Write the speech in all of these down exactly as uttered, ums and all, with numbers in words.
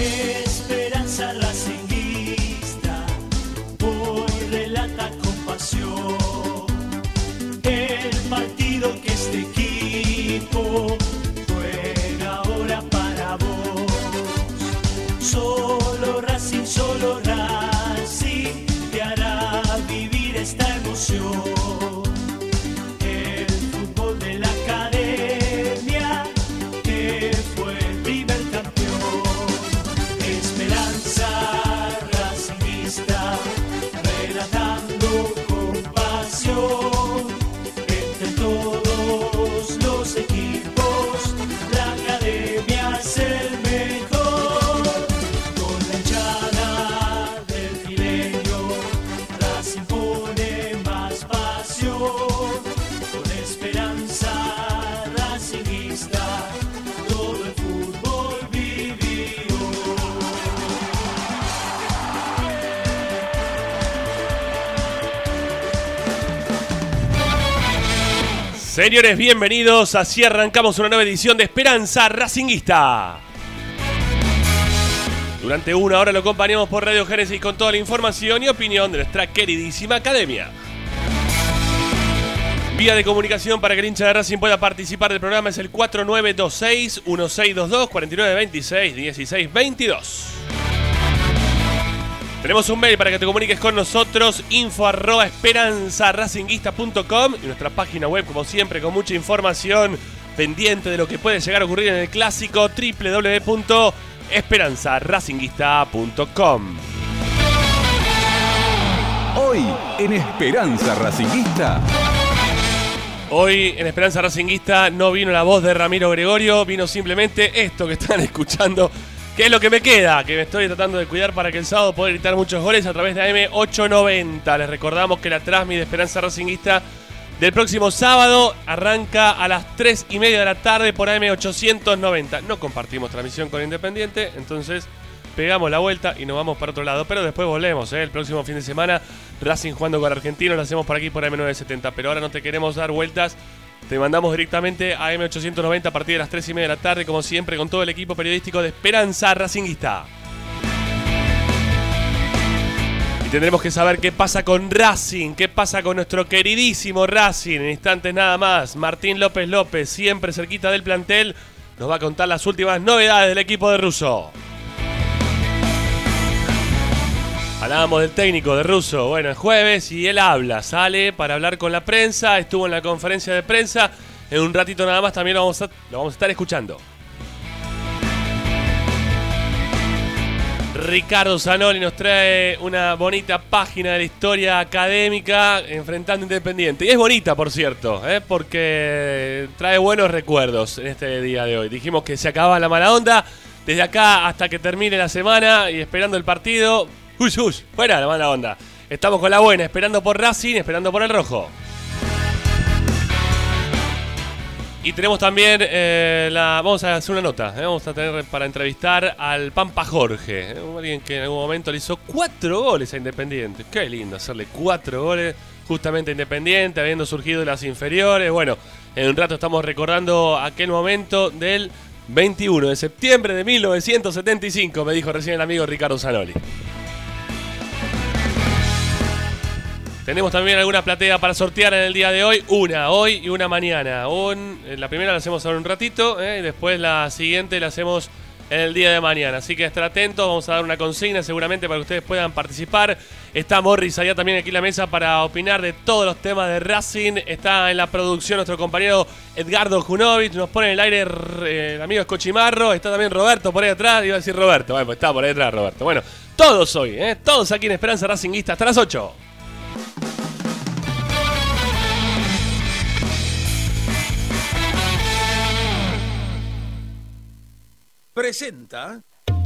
Esperanza racinguista, hoy relata con pasión el partido que este equipo juega ahora para vos. Solo Racing, solo Racing te hará vivir esta emoción. El fútbol de la academia que fue el primer campeón. Esperanza racinguista, relatando con pasión. Entre todos los equipos, la academia es el mejor. Con la hinchada del fileño, Racing pone más pasión. Con esperanza racinguista, todo el fútbol vivió. Señores, bienvenidos. Así arrancamos una nueva edición de Esperanza Racinguista. Durante una hora lo acompañamos por Radio Génesis con toda la información y opinión de nuestra queridísima academia. Vía de comunicación para que el hincha de Racing pueda participar del programa es el cuatro nueve dos seis, uno seis dos dos, cuatro nueve dos seis, uno seis dos dos. Tenemos un mail para que te comuniques con nosotros, info arroba esperanzaracinguista punto com, y nuestra página web, como siempre, con mucha información pendiente de lo que puede llegar a ocurrir en el clásico, doble u doble u doble u punto esperanzaracinguista punto com. Hoy en Esperanza Racinguista. Hoy en Esperanza Racinguista no vino la voz de Ramiro Gregorio, vino simplemente esto que están escuchando, que es lo que me queda, que me estoy tratando de cuidar para que el sábado pueda gritar muchos goles a través de A M ochocientos noventa. Les recordamos que la transmisión de Esperanza Racinguista del próximo sábado arranca a las tres y media de la tarde por A M ochocientos noventa. No compartimos transmisión con Independiente, entonces pegamos la vuelta y nos vamos para otro lado. Pero después volvemos, ¿eh? El próximo fin de semana Racing jugando con Argentinos, lo hacemos por aquí por A M novecientos setenta. Pero ahora no te queremos dar vueltas, te mandamos directamente a A M ochocientos noventa a partir de las tres y media de la tarde, como siempre, con todo el equipo periodístico de Esperanza Racinguista. Y tendremos que saber qué pasa con Racing, qué pasa con nuestro queridísimo Racing. En instantes nada más, Martín López López, siempre cerquita del plantel, nos va a contar las últimas novedades del equipo de Russo. Hablábamos del técnico de Russo, bueno, es jueves y él habla, sale para hablar con la prensa, estuvo en la conferencia de prensa, en un ratito nada más también lo vamos a, lo vamos a estar escuchando. Ricardo Zanoli nos trae una bonita página de la historia académica enfrentando Independiente. Y es bonita, por cierto, ¿eh? Porque trae buenos recuerdos en este día de hoy. Dijimos que se acababa la mala onda, desde acá hasta que termine la semana y esperando el partido. Uy, uy, fuera la mala onda. Estamos con la buena, esperando por Racing, esperando por el rojo. Y tenemos también eh, la... Vamos a hacer una nota, ¿eh? Vamos a tener para entrevistar al Pampa Jorge, ¿eh? Alguien que en algún momento le hizo cuatro goles a Independiente. Qué lindo hacerle cuatro goles justamente a Independiente, habiendo surgido de las inferiores. Bueno, en un rato estamos recordando aquel momento del veintiuno de septiembre de mil novecientos setenta y cinco, me dijo recién el amigo Ricardo Zanoli. Tenemos también alguna platea para sortear en el día de hoy. Una hoy y una mañana. Un, la primera la hacemos ahora un ratito, ¿eh? Y después la siguiente la hacemos en el día de mañana. Así que estar atentos, vamos a dar una consigna seguramente para que ustedes puedan participar. Está Morris allá también aquí en la mesa para opinar de todos los temas de Racing. Está en la producción nuestro compañero Edgardo Junovic. Nos pone en el aire eh, el amigo Escochimarro. Está también Roberto por ahí atrás. Iba a decir Roberto. Bueno, pues está por ahí atrás Roberto. Bueno, todos hoy, ¿eh? Todos aquí en Esperanza Racinguista hasta las ocho. Presenta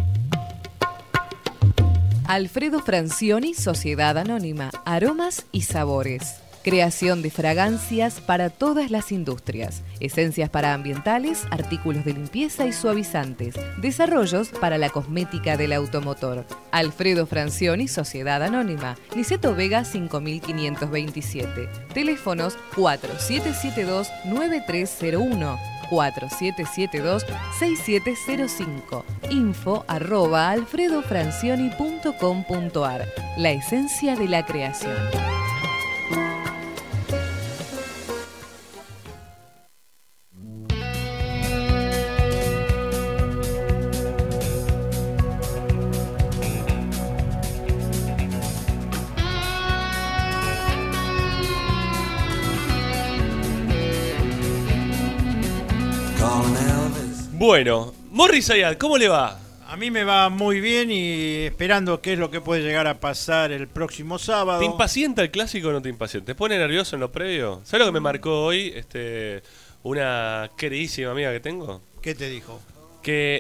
Alfredo Francioni, Sociedad Anónima, Aromas y Sabores. Creación de fragancias para todas las industrias. Esencias para ambientales, artículos de limpieza y suavizantes. Desarrollos para la cosmética del automotor. Alfredo Francioni, Sociedad Anónima. Niceto Vega cinco mil quinientos veintisiete. Teléfonos cuatro siete siete dos nueve tres cero uno cuatro siete siete dos seis siete cero cinco. Info arroba alfredofrancioni punto com punto ar. La esencia de la creación. Bueno, Morris Ayad, ¿cómo le va? A mí me va muy bien y esperando qué es lo que puede llegar a pasar el próximo sábado. ¿Te impacienta el clásico o no te impacienta? ¿Te pone nervioso en lo previo? ¿Sabes lo que me marcó hoy este, una queridísima amiga que tengo? ¿Qué te dijo? Que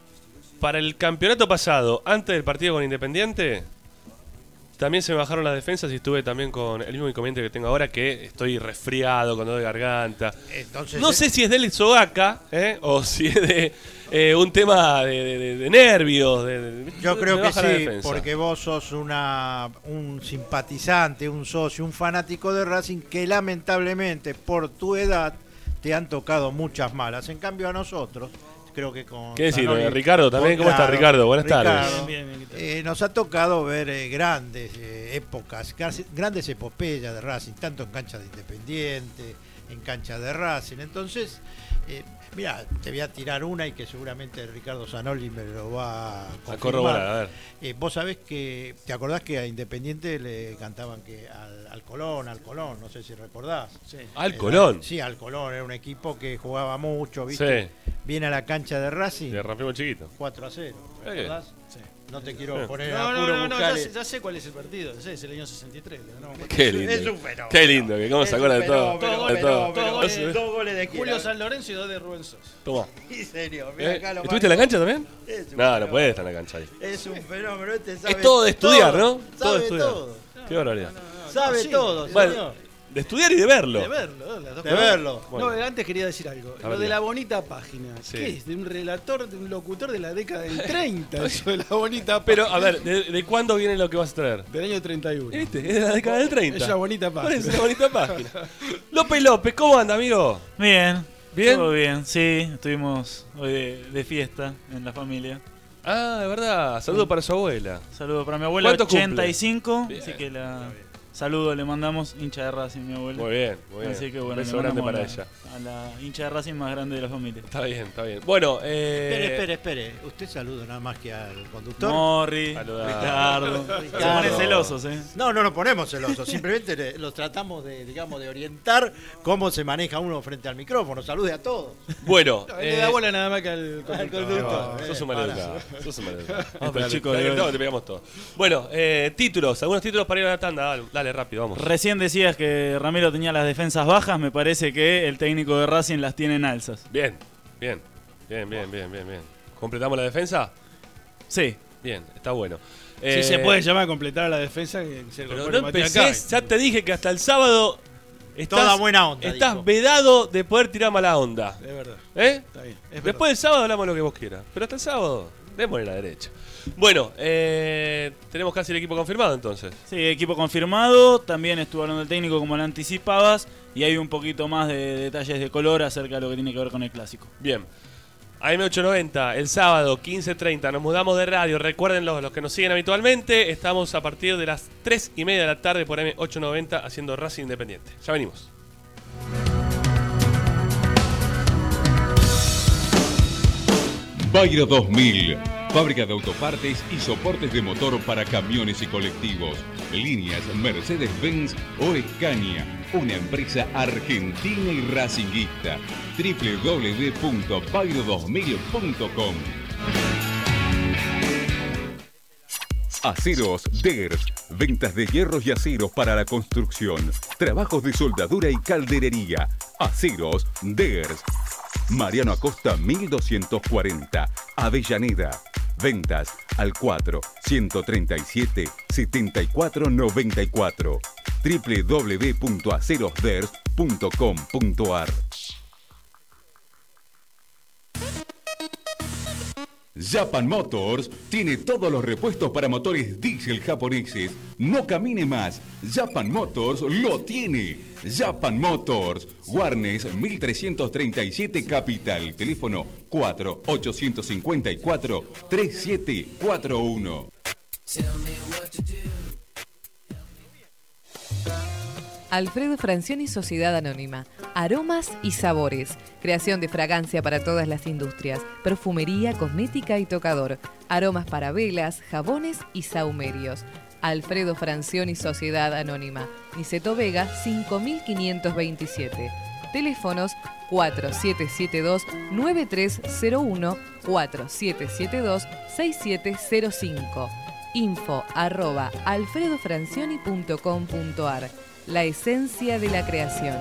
para el campeonato pasado, antes del partido con Independiente, también se me bajaron las defensas y estuve también con el mismo inconveniente que tengo ahora, que estoy resfriado, con dolor de garganta. Entonces, no sé si es del Sogaca, ¿eh? O si es de eh, un tema de, de, de nervios. De, de, yo creo me que baja la sí, defensa. porque vos sos una, un simpatizante, un socio, un fanático de Racing que lamentablemente por tu edad te han tocado muchas malas. En cambio a nosotros... Creo que con ¿Qué decir? Zanoli, Ricardo también, ¿cómo claro, está Ricardo? Buenas Ricardo, tardes. Bien, bien, bien. Eh, nos ha tocado ver eh, grandes eh, épocas, casi, grandes epopeyas de Racing, tanto en cancha de Independiente, en cancha de Racing. Entonces, eh, mira, te voy a tirar una y que seguramente Ricardo Zanoli me lo va a confirmar. A corroborar, a ver. Eh, vos sabés que, ¿te acordás que a Independiente le cantaban que al, al Colón, al Colón, no sé si recordás? Sí. ¿Al Eh, Colón? Sí, al Colón, era un equipo que jugaba mucho, ¿viste? Sí. Viene a la cancha de Racing. Le rompimos chiquito. cuatro a cero. ¿Eh? ¿Recordás? Sí. No te quiero Sí. poner No, a no, puro no, no, ya buscar. sé, ya sé cuál es el partido. Ese es el año sesenta y tres. le ganamos cuatro. Qué lindo. Es un fenómeno. Qué lindo, que cómo Es se un acuerda de todo. fenómeno, De todo. fenómeno. Dos goles- Dos goles de Julio quién. San Lorenzo y dos de Rubén Sosa. Toma. En serio, ¿Eh? mira acá lo ¿Estuviste en la más- cancha también? Es un No, fenómeno. no puede estar en la cancha ahí. Es un fenómeno. Este sabe Es todo de estudiar, ¿no? todo, Todo de Sabe estudiar. todo. Qué barbaridad. Sabe sí, todo, de- Bueno, señor. de estudiar y de verlo. De verlo, las dos De cosas. verlo. Bueno. No, antes quería decir algo. A Lo ver, de diga. la bonita página. Sí. ¿Qué es? De un relator, de un locutor de la década del treinta. Eso de la bonita Pero, página. a ver, ¿de, de cuándo viene lo que vas a traer? Del año treinta y uno. ¿Viste? Es de la década del treinta. Esa bonita Por página. eso, esa bonita página. López López, ¿cómo anda, amigo? Bien. ¿Bien? Todo bien, sí. Estuvimos hoy de, de fiesta en la familia. Ah, de verdad. Saludos para su abuela. Saludo para mi abuela, ¿Cuánto ochenta y cinco. Bien. Así que la saludo, le mandamos hincha de Racing, mi abuela. Muy bien, muy bien. Así que bueno, Un beso le grande mandamos para a ella. la, a la hincha de Racing más grande de la familia. Está bien, está bien. Bueno, eh... Espere, espere, espere. Usted saluda nada más que al conductor. Morri, Saludá. Ricardo. Se Ricardo. ponen celosos, ¿eh? No, no nos ponemos celosos, simplemente le- los tratamos de, digamos, de orientar cómo se maneja uno frente al micrófono. Salude a todos. Bueno, No, él le da bola nada más que al Al conductor. conductor. No, sos un maleducado. Sos un maleducado. pero Dale, chicos, dale, de- no, te pegamos todo. Bueno, eh, títulos, algunos títulos para ir a la tanda. Dale, dale, rápido, vamos. Recién decías que Ramiro tenía las defensas bajas, me parece que el técnico de Racing las tiene en alzas. Bien, bien, bien, bien, bien, bien, bien. ¿Completamos la defensa? Sí. Bien, está bueno. Si Eh, se puede llamar a completar la defensa, que se Pero incorpore no Matías empecés, Cabe. ya te dije que hasta el sábado estás, Toda buena onda, estás dijo. vedado de poder tirar mala onda. Es verdad. ¿Eh? Está bien. Es Después del sábado hablamos lo que vos quieras. Pero hasta el sábado, démosle la derecha. Bueno, eh, tenemos casi el equipo confirmado entonces. Sí, equipo confirmado. También estuvo hablando el técnico como lo anticipabas. Y hay un poquito más de detalles de color acerca de lo que tiene que ver con el clásico. Bien. A M ochocientos noventa, el sábado, quince treinta, nos mudamos de radio. Recuerden los, los que nos siguen habitualmente, estamos a partir de las tres y media de la tarde por A M ochocientos noventa haciendo Racing Independiente. Ya venimos. Bayro dos mil, fábrica de autopartes y soportes de motor para camiones y colectivos. Líneas Mercedes-Benz o Scania, una empresa argentina y racinguista. doble u doble u doble u punto bayro dos mil punto com. Aceros Ders, ventas de hierros y aceros para la construcción, trabajos de soldadura y calderería. Aceros Ders. Mariano Acosta mil doscientos cuarenta, Avellaneda. Ventas al cuatro, ciento treinta y siete, setenta y cuatro noventa y cuatro. doble u doble u doble u punto acerosders punto com punto ar. Japan Motors tiene todos los repuestos para motores diésel japoneses. No camine más. Japan Motors lo tiene. Japan Motors. Warnes mil trescientos treinta y siete Capital. Teléfono cuatro ocho cinco cuatro tres siete cuatro uno. Alfredo Francioni Sociedad Anónima. Aromas y sabores. Creación de fragancia para todas las industrias. Perfumería, cosmética y tocador. Aromas para velas, jabones y sahumerios. Alfredo Francioni Sociedad Anónima. Niceto Vega cinco mil quinientos veintisiete. Teléfonos cuatro siete siete dos nueve tres cero uno, cuatro siete siete dos seis siete cero cinco. Info arroba alfredofrancioni punto com punto ar. La esencia de la creación.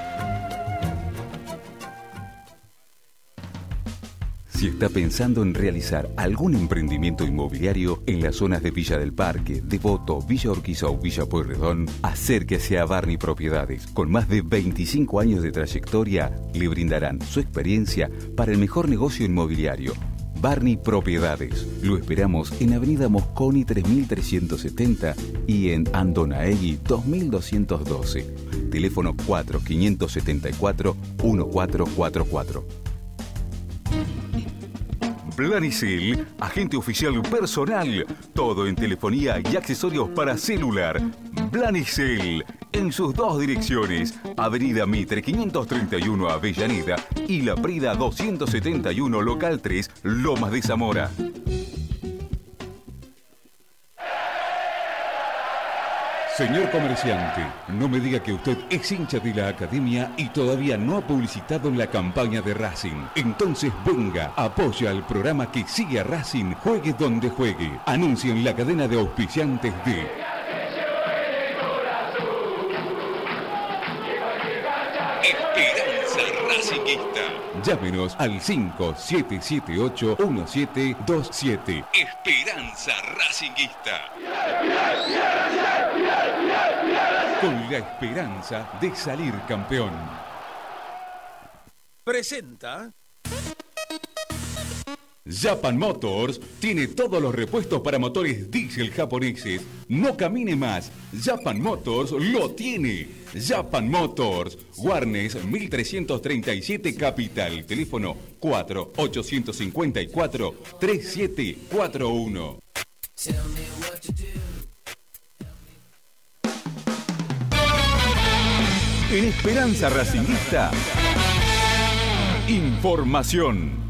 Si está pensando en realizar algún emprendimiento inmobiliario en las zonas de Villa del Parque, Devoto, Villa Urquiza o Villa Pueyrredón, acérquese a Barney Propiedades. Con más de veinticinco años de trayectoria, le brindarán su experiencia para el mejor negocio inmobiliario. Barney Propiedades. Lo esperamos en Avenida Mosconi tres mil trescientos setenta y en Andonaegui dos mil doscientos doce. Teléfono cuatro cinco siete cuatro uno cuatro cuatro cuatro. Planicel, agente oficial personal. Todo en telefonía y accesorios para celular. Planicel, en sus dos direcciones. Avenida Mitre quinientos treinta y uno Avellaneda y La Prida doscientos setenta y uno Local tres, Lomas de Zamora. Señor comerciante, no me diga que usted es hincha de la academia y todavía no ha publicitado la campaña de Racing. Entonces venga, apoya al programa que sigue a Racing, juegue donde juegue. Anuncien la cadena de auspiciantes de Esperanza Racinguista. Llámenos al cinco siete siete ocho uno siete dos siete. Esperanza Racinguista. Con la esperanza de salir campeón. Presenta. Japan Motors tiene todos los repuestos para motores diésel japoneses. No camine más. Japan Motors lo tiene. Japan Motors. Warnes mil trescientos treinta y siete Capital. Teléfono cuatro ocho cinco cuatro tres siete cuatro uno. En Esperanza Racinguista, información.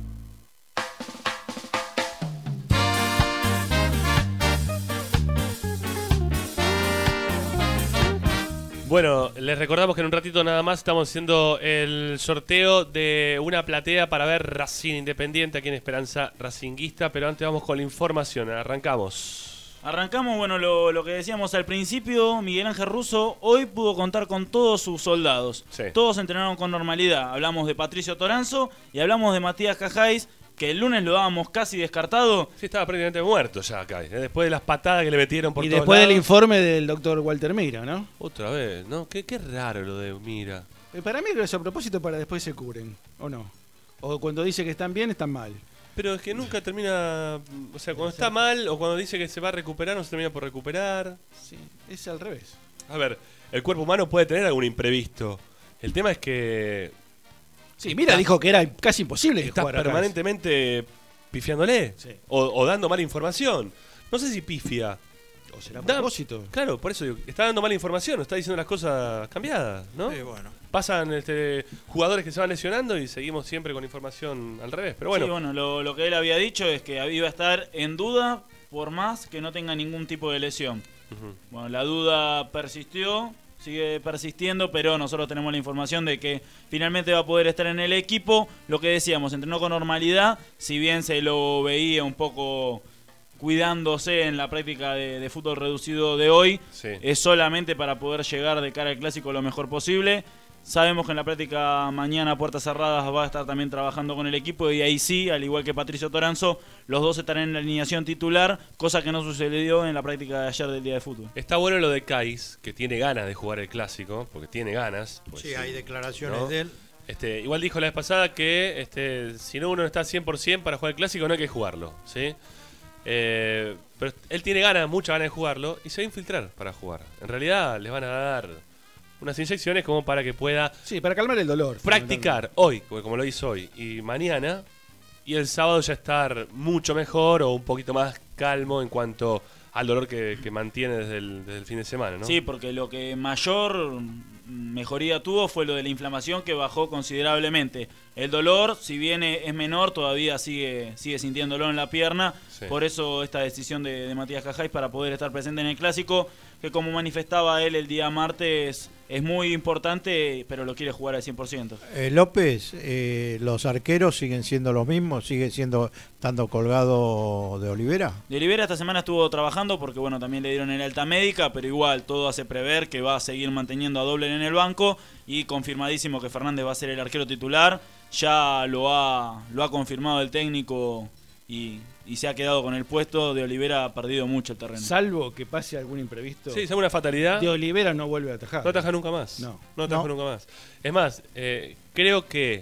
Bueno, les recordamos que en un ratito nada más estamos haciendo el sorteo de una platea para ver Racing Independiente aquí en Esperanza Racinguista, pero antes vamos con la información, arrancamos. Arrancamos, bueno, lo, lo que decíamos al principio, Miguel Ángel Russo hoy pudo contar con todos sus soldados. Sí. Todos entrenaron con normalidad. Hablamos de Patricio Toranzo y hablamos de Matías Cajáis, que el lunes lo dábamos casi descartado. Sí, estaba prácticamente muerto ya acá, ¿eh? Después de las patadas que le metieron por Y todos después del lados. informe del doctor Walter Mira, ¿no? Otra vez, ¿no? Qué, qué raro lo de Mira. Eh, Para mí creo que es a propósito para después se curen, ¿o no? O cuando dice que están bien, están mal. Pero es que nunca termina, o sea, cuando está mal o cuando dice que se va a recuperar no se termina por recuperar. Sí, es al revés. A ver, el cuerpo humano puede tener algún imprevisto. El tema es que Sí, Mira dijo que era casi imposible que está jugara acá. permanentemente pifiándole Sí. o, o dando mala información. No sé si pifia. O será a Da- propósito. Claro, por eso digo, está dando mala información, está diciendo las cosas cambiadas, ¿no? Sí, bueno. Pasan este, jugadores que se van lesionando y seguimos siempre con información al revés. Pero bueno, Sí, bueno, lo, lo que él había dicho es que iba a estar en duda por más que no tenga ningún tipo de lesión. Ujú. Bueno, la duda persistió, sigue persistiendo, pero nosotros tenemos la información de que finalmente va a poder estar en el equipo. Lo que decíamos, entrenó con normalidad, si bien se lo veía un poco cuidándose en la práctica de, de fútbol reducido de hoy, Sí. es solamente para poder llegar de cara al clásico lo mejor posible. Sabemos que en la práctica mañana a puertas cerradas va a estar también trabajando con el equipo y ahí sí, al igual que Patricio Toranzo, los dos estarán en la alineación titular, cosa que no sucedió en la práctica de ayer del día de fútbol. Está bueno lo de Kais, que tiene ganas de jugar el clásico, porque tiene ganas. Pues Sí, hay declaraciones ¿no? de él. Este, igual dijo la vez pasada que este, si no uno no está cien por ciento para jugar el clásico no hay que jugarlo, ¿sí? Eh, pero él tiene ganas, muchas ganas de jugarlo y se va a infiltrar para jugar. En realidad les van a dar unas inyecciones como para que pueda Sí, para calmar el dolor. practicar hoy, como lo hizo hoy, y mañana, y el sábado ya estar mucho mejor o un poquito más calmo en cuanto al dolor que, que mantiene desde el, desde el fin de semana, ¿no? Sí, porque lo que mayor mejoría tuvo fue lo de la inflamación, que bajó considerablemente. El dolor, si bien es menor, todavía sigue sigue sintiéndolo en la pierna. Sí. Por eso esta decisión de, de Matías Cajáis para poder estar presente en el Clásico, que como manifestaba él el día martes, es muy importante, pero lo quiere jugar al cien por ciento. Eh, López, eh, ¿los arqueros siguen siendo los mismos? ¿Sigue siendo estando colgado de Olivera? De Olivera esta semana estuvo trabajando porque bueno, también le dieron el alta médica, pero igual todo hace prever que va a seguir manteniendo a Dobler en el banco, y confirmadísimo que Fernández va a ser el arquero titular. Ya lo ha lo ha confirmado el técnico y, y se ha quedado con el puesto. De Olivera ha perdido mucho el terreno. Salvo que pase algún imprevisto. Sí, es una fatalidad. De Olivera no vuelve a atajar. No ataja nunca más. No. No ataja No. nunca más. Es más, eh, creo que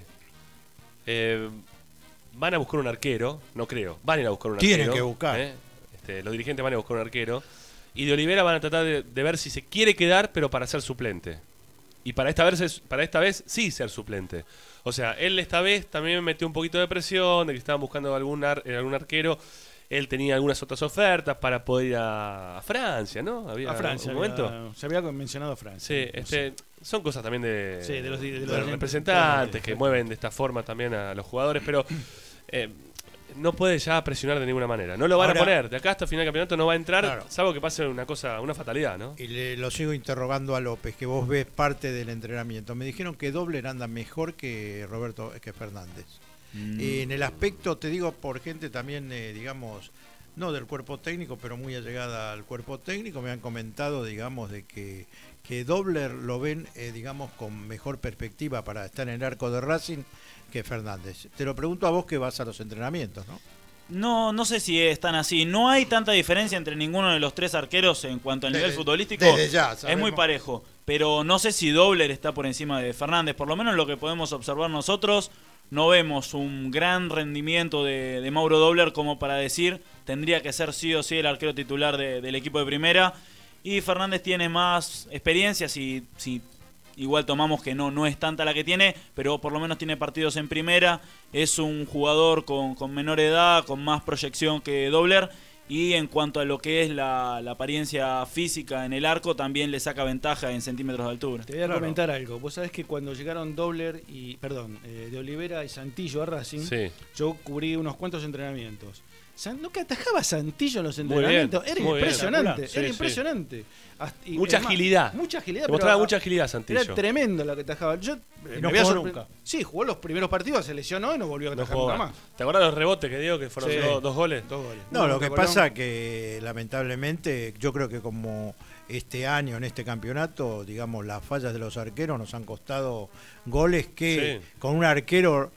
eh, van a buscar un arquero. No creo. Van a ir a buscar un arquero. Tienen que buscar. ¿eh? Este, los dirigentes van a buscar un arquero. Y de Olivera van a tratar de, de ver si se quiere quedar, pero para ser suplente. Y para esta vez, para esta vez sí ser suplente. O sea, él esta vez también metió un poquito de presión, de que estaban buscando algún, ar, algún arquero. Él tenía algunas otras ofertas para poder ir a, a Francia, ¿no? Había A Francia. un momento. había- se había mencionado a Francia. Sí, No este, son cosas también de, Sí, de los- de de los- los representantes que mueven de esta forma también a los jugadores, pero eh, no puede ya presionar de ninguna manera. No lo van Ahora- a poner. De acá hasta final del campeonato no va a entrar, Claro. salvo que pase una cosa, una fatalidad, ¿no? Y le, lo sigo interrogando a López, que vos ves parte del entrenamiento. Me dijeron que Dobler anda mejor que Roberto que Fernández. Mm. Y en el aspecto, te digo, por gente también, eh, digamos, no del cuerpo técnico, pero muy allegada al cuerpo técnico, me han comentado, digamos, de que, que Dobler lo ven, eh, digamos, con mejor perspectiva para estar en el arco de Racing que Fernández. Te lo pregunto a vos que vas a los entrenamientos, ¿no? No, no sé si es tan así. No hay tanta diferencia entre ninguno de los tres arqueros en cuanto al nivel Desde- futbolístico. desde ya, es sabemos. muy parejo. Pero no sé si Dobler está por encima de Fernández. Por lo menos lo que podemos observar nosotros, no vemos un gran rendimiento de, de Mauro Dobler como para decir tendría que ser sí o sí el arquero titular de- del equipo de primera. Y Fernández tiene más experiencia, si, si igual tomamos que no, no es tanta la que tiene, pero por lo menos tiene partidos en primera. Es un jugador con, con menor edad, con más proyección que Dobler. Y en cuanto a lo que es la, la apariencia física en el arco, también le saca ventaja en centímetros de altura. Te voy a Claro. comentar algo. Vos sabés que cuando llegaron Dobler y, perdón, eh, de Olivera y Santillo a Racing, Sí. yo cubrí unos cuantos entrenamientos. San- no que atajaba Santillo en los Muy bien, entrenamientos. Era muy bien. impresionante, Sí, era sí. impresionante. Hasta- y Mucha es más, agilidad. Mucha agilidad. Se pero mostraba a- mucha agilidad Santillo. Era tremendo lo que atajaba. Yo, eh, Y me no había jugó sorpre- nunca. Sí, jugó los primeros partidos, se lesionó y no volvió a No atajar jugó nunca más. más. ¿Te acuerdas los rebotes que dio, que fueron Sí. dos, dos goles? Dos goles. No, Uno lo que contra Colón. pasa que lamentablemente yo creo que como este año en este campeonato, digamos, las fallas de los arqueros nos han costado goles que Sí. con un arquero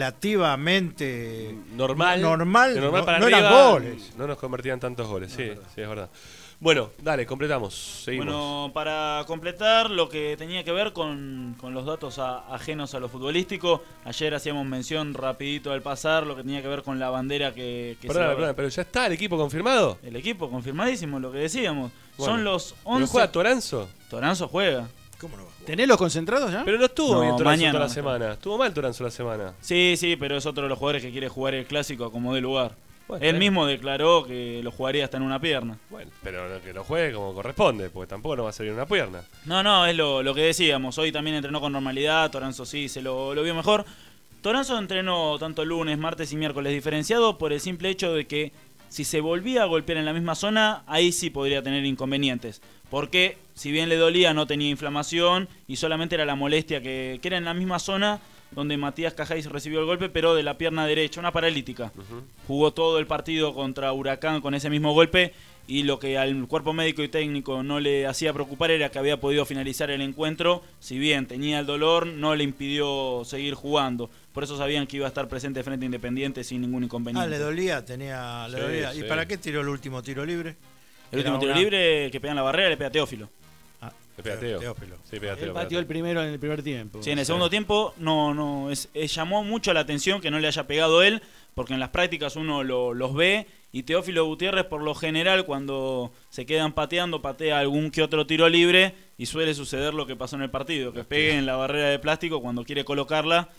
relativamente Normal. normal, de normal no, para no arriba, eran goles. No nos convertían tantos goles, sí, sí, es verdad. Bueno, dale, completamos. Seguimos. Bueno, para completar lo que tenía que ver con, con los datos a- ajenos a lo futbolístico, ayer hacíamos mención rapidito al pasar, lo que tenía que ver con la bandera que, que Perdona, se va- perdona, pero ya está el equipo confirmado. El equipo, confirmadísimo, lo que decíamos. Bueno, Son los ¿Pero once... juega Toranzo? Toranzo juega. ¿Cómo no va a jugar? ¿Tenés los concentrados ya? Pero no estuvo No, bien Toranzo mañana toda la no. semana. Estuvo mal Toranzo la semana. Sí, sí, pero es otro de los jugadores que quiere jugar el clásico a como dé lugar. Bueno, Él está bien. mismo declaró que lo jugaría hasta en una pierna. Bueno, pero que lo juegue como corresponde, porque tampoco no va a salir una pierna. No, no, es lo, lo que decíamos. Hoy también entrenó con normalidad. Toranzo sí se lo, lo vio mejor. Toranzo entrenó tanto lunes, martes y miércoles diferenciado por el simple hecho de que si se volvía a golpear en la misma zona, ahí sí podría tener inconvenientes. Porque si bien le dolía, no tenía inflamación y solamente era la molestia que, que era en la misma zona donde Matías Cajáis recibió el golpe, pero de la pierna derecha, una paralítica. Ujú. Jugó todo el partido contra Huracán con ese mismo golpe y lo que al cuerpo médico y técnico no le hacía preocupar era que había podido finalizar el encuentro. Si bien tenía el dolor, no le impidió seguir jugando. Por eso sabían que iba a estar presente frente a Independiente sin ningún Ah, inconveniente. le dolía, tenía, le Sí, dolía. ¿Y sí. para qué tiró el último tiro libre? el último Era tiro una- libre que pega en la barrera le pega a Teófilo. Ah, Le pega a Teo. Teófilo. Sí, pega a Teo, Él pega a pateó el Teo. primero en el primer tiempo. Sí, en el Sí. segundo tiempo no, no, es, es- llamó mucho la atención que no le haya pegado él, porque en las prácticas uno lo- los ve y Teófilo Gutiérrez por lo general cuando se quedan pateando patea algún que otro tiro libre y suele suceder lo que pasó en el partido, que pegue en la barrera de plástico cuando quiere colocarla,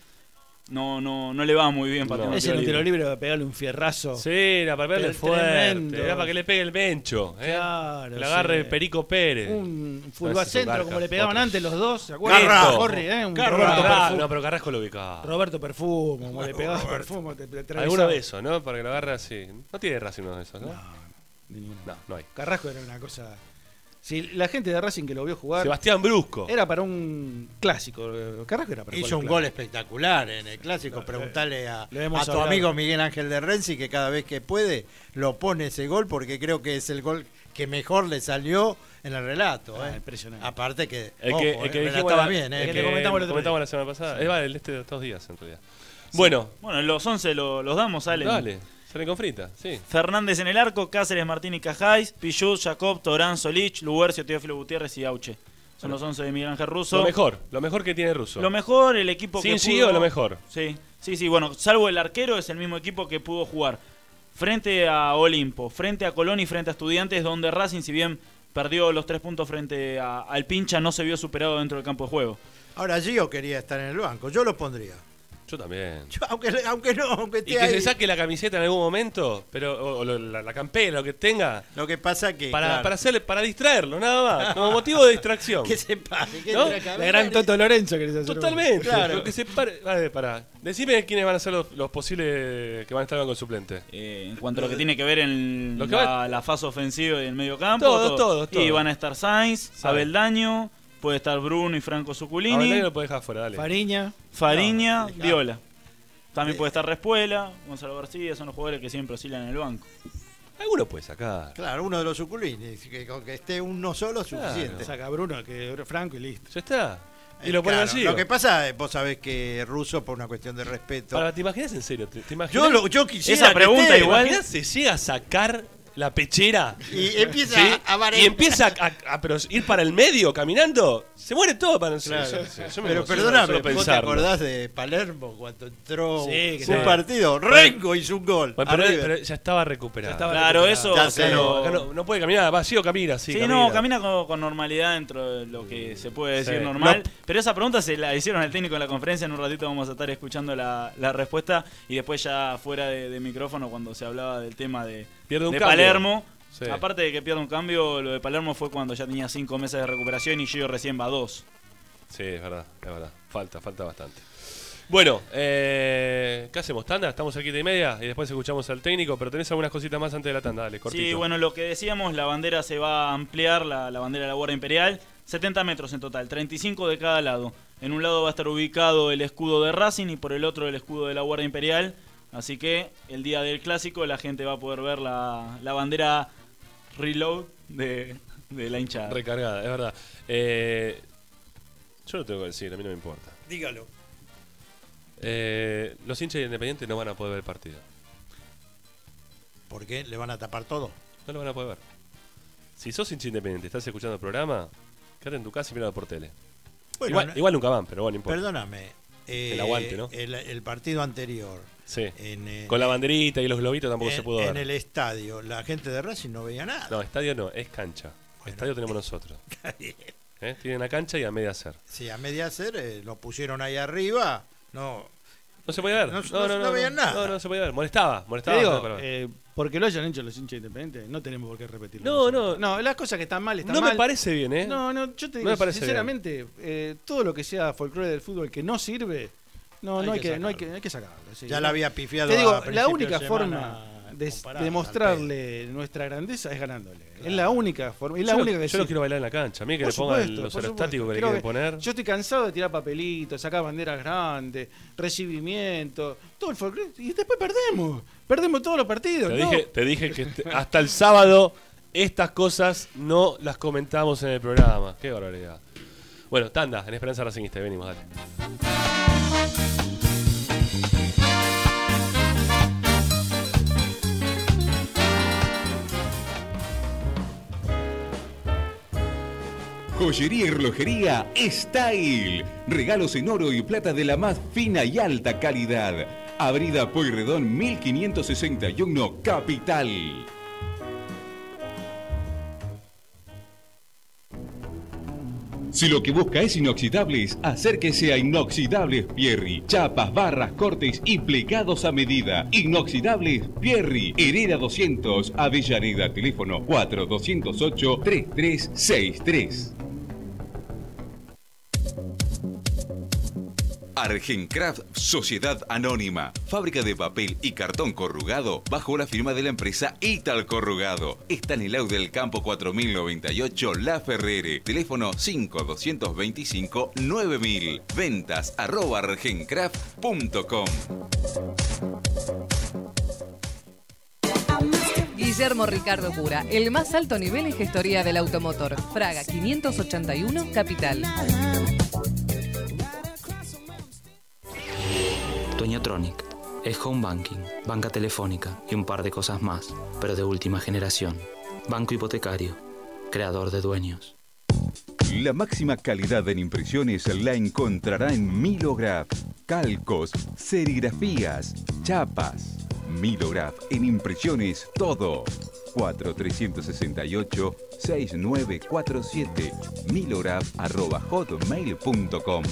no, no, no le va muy bien pateando No. Ese en un tiro libre va a pegarle un fierrazo. Sí, era para pegarle Pero fuerte. tremendo. Era para que le pegue el bencho. ¿eh? Claro, Que le agarre sí. Perico Pérez. Un No, ese fulbo a es un centro garca, como le pegaban otro. antes los dos, ¿se acuerdan? Carrasco. Corre, ¿eh? Un Carrasco. Roberto Ah, Perfumo. no, pero Carrasco lo ubicaba. Roberto Perfumo, como le pegaba Perfumo. Te, te atravesaba. Alguno de esos, ¿no? Para que lo agarre así. No tiene Racing uno de esos, ¿no? No, de ninguno. No, no hay. Carrasco era una cosa. Si la gente de Racing que lo vio jugar Sebastián Brusco. era para un clásico. Carrasco era para Hizo jugar un clásico. gol espectacular en el clásico. Preguntale a, le hemos a tu hablado. amigo Miguel Ángel de Renzi que cada vez que puede lo pone ese gol porque creo que es el gol que mejor le salió en el relato. Ah, ¿eh? impresionante. Aparte que, El ojo, que, eh, el que dijimos relataba la- bien. ¿eh? el que que le comentamos el otro comentamos día. la semana pasada. Es va, el este de estos días, en realidad. Bueno, Bueno, los once lo- los damos, salen. dale. Salen con frita, sí. Fernández en el arco, Cáceres, Martín y Cajáis, Pichut, Jacob, Torán, Solich, Luguercio, Teófilo Gutiérrez y Auche. Son los once de Miguel Ángel Russo. Lo mejor, lo mejor que tiene Russo. Lo mejor, el equipo ¿Sin que sí pudo... o lo mejor? Sí, sí, sí, bueno, salvo el arquero, es el mismo equipo que pudo jugar frente a Olimpo, frente a Colón y frente a Estudiantes, donde Racing, si bien perdió los tres puntos frente a- al Pincha, no se vio superado dentro del campo de juego. Ahora Gio quería estar en el banco. Yo lo pondría. Yo también. Yo, aunque, aunque no, aunque Y esté que ahí. se saque la camiseta en algún momento, pero o, o lo- la, la campera, lo que tenga, Lo que pasa que. para, claro, para hacerle, para distraerlo, nada más, como motivo de distracción. que se pare. Que ¿No? entre a La gran caminar. Toto Lorenzo querés hacer. Totalmente, Claro. claro. Que se pare. Vale, pará. Decime quiénes van a ser los, los posibles que van a estar en el banco suplente. Eh, en cuanto a lo que tiene que ver en Lo que la, va- la fase ofensiva y el medio campo. Todos, todos, Y todos. van a estar Sainz, Sainz. Abeldaño, puede estar Bruno y Franco A Zuculini, Belgrano lo podés dejar fuera, dale. Fariña. Fariña, No, dejá. Viola. También Eh. puede estar Respuela, Gonzalo García, son los jugadores que siempre oscilan en el banco. Alguno puede sacar. Claro, uno de los suculinis. Que con que esté uno solo es Claro. suficiente. Saca a Bruno, que Franco y listo. Ya está. Y Eh, lo ponen claro, así. Lo que pasa, eh, vos sabés que Russo, por una cuestión de respeto. Para, ¿te imaginas en serio? ¿Te, te imaginas? Yo, lo, yo quisiera. Esa que pregunta esté, ¿Te igual- imaginas se llega a sacar la pechera? Y empieza ¿Sí? a, a varar- Y empieza a, a- a- pero ir para el medio caminando. Se muere todo para no Claro. yo- yo- yo me Pero emociono perdóname, solo ¿vos te pensarlo. acordás de Palermo cuando entró Sí, que un sí. partido? Rengo hizo un gol. Bueno, a pero, River. pero ya estaba recuperado. Ya estaba Claro, recuperado. eso. Ya o sé. sea, No, lo- acá no, no puede caminar, va, sí o camina, sí, Sí, camina. no, camina con, con normalidad dentro de lo que se puede decir Sí. normal. No. Pero esa pregunta se la hicieron al técnico en la conferencia. En un ratito vamos a estar escuchando la, la respuesta. Y después ya fuera de, de micrófono cuando se hablaba del tema de, Pierde un de cambio. Palermo. Sí. Aparte de que pierde un cambio, lo de Palermo fue cuando ya tenía cinco meses de recuperación y Gio recién va a dos. Sí, es verdad, es verdad. Falta, falta bastante. Bueno, eh, ¿qué hacemos? ¿Tanda? Estamos aquí de y media y después escuchamos al técnico, pero tenés algunas cositas más antes de la tanda, dale, cortito. Sí, bueno, lo que decíamos, la bandera se va a ampliar, la, la bandera de la Guardia Imperial, setenta metros en total, treinta y cinco de cada lado. En un lado va a estar ubicado el escudo de Racing y por el otro el escudo de la Guardia Imperial. Así que el día del clásico la gente va a poder ver la, la bandera reload de, de la hinchada. Recargada, es verdad. Eh, yo lo tengo que decir, a mí no me importa. Dígalo. Eh, los hinchas de Independiente no van a poder ver el partido. ¿Por qué? ¿Le van a tapar todo? No lo van a poder ver. Si sos hincha Independiente, estás escuchando el programa, quédate en tu casa y míralo por tele. Bueno, igual, no- igual nunca van, pero bueno, no importa. Perdóname. eh, El aguante, ¿no? El, el partido anterior. Sí. En, eh, Con la banderita y los globitos tampoco en, se pudo en ver. el estadio, la gente de Racing no veía nada. No, estadio no, es cancha. Bueno. Estadio tenemos nosotros. Está bien. ¿Eh? Tienen a cancha y a media hacer. Sí, a media hacer, eh, lo pusieron ahí arriba. No, No se podía ver. No- No, no- no, no veían nada. No, no se podía ver. Molestaba, Te molestaba. digo, pero- eh, porque lo hayan hecho los hinchas independientes, no tenemos por qué repetirlo. No, nosotros. no. No, las cosas que están mal están no mal. me parece bien, ¿eh? No, no, yo te No digo, me parece sinceramente, eh, todo lo que sea folclore del fútbol que no sirve, no, Hay no hay que que, no hay sacarlo. que, hay que sacarlo. sí. ya la había pifiado. Te digo, a la principio única de forma semana de, comparado de al mostrarle nuestra grandeza es ganándole. Es la Claro. única forma. Es la yo única lo, que yo lo sirve. quiero bailar en la cancha. A mí que Por le pongan supuesto, los por aerostáticos que le supuesto. quieren Creo poner. Yo estoy cansado de tirar papelitos, sacar banderas grandes, recibimiento, todo el folclore. Y después perdemos. Perdemos todos los partidos. Te ¿no? dije, te dije que este- hasta el sábado estas cosas no las comentamos en el programa. Qué barbaridad. Bueno, tanda, en Esperanza Racingista. Venimos, dale. Joyería y relojería Style. Regalos en oro y plata de la más fina y alta calidad. Avenida Pueyrredón mil quinientos sesenta y uno, Capital. Si lo que busca es inoxidables, acérquese a Inoxidables Pierri. Chapas, barras, cortes y plegados a medida. Inoxidables Pierri. Herrera doscientos, Avellaneda. Teléfono cuatro dos cero ocho, tres tres seis tres. Argencraft Sociedad Anónima, fábrica de papel y cartón corrugado bajo la firma de la empresa Ital Corrugado. Está en el Au del Campo cuatro mil noventa y ocho, La Ferrere. Teléfono cinco dos dos cinco nueve mil. Ventas arroba argencraft punto com. Guillermo Ricardo Cura, el más alto nivel en gestoría del automotor. Fraga quinientos ochenta y uno, Capital. Dueñotronic es home banking, banca telefónica y un par de cosas más, pero de última generación. Banco hipotecario, creador de dueños. La máxima calidad en impresiones la encontrará en Milograph. Calcos, serigrafías, chapas. Milograph en impresiones todo. cuatro tres seis ocho, seis nueve cuatro siete. milograph arroba hotmail punto com.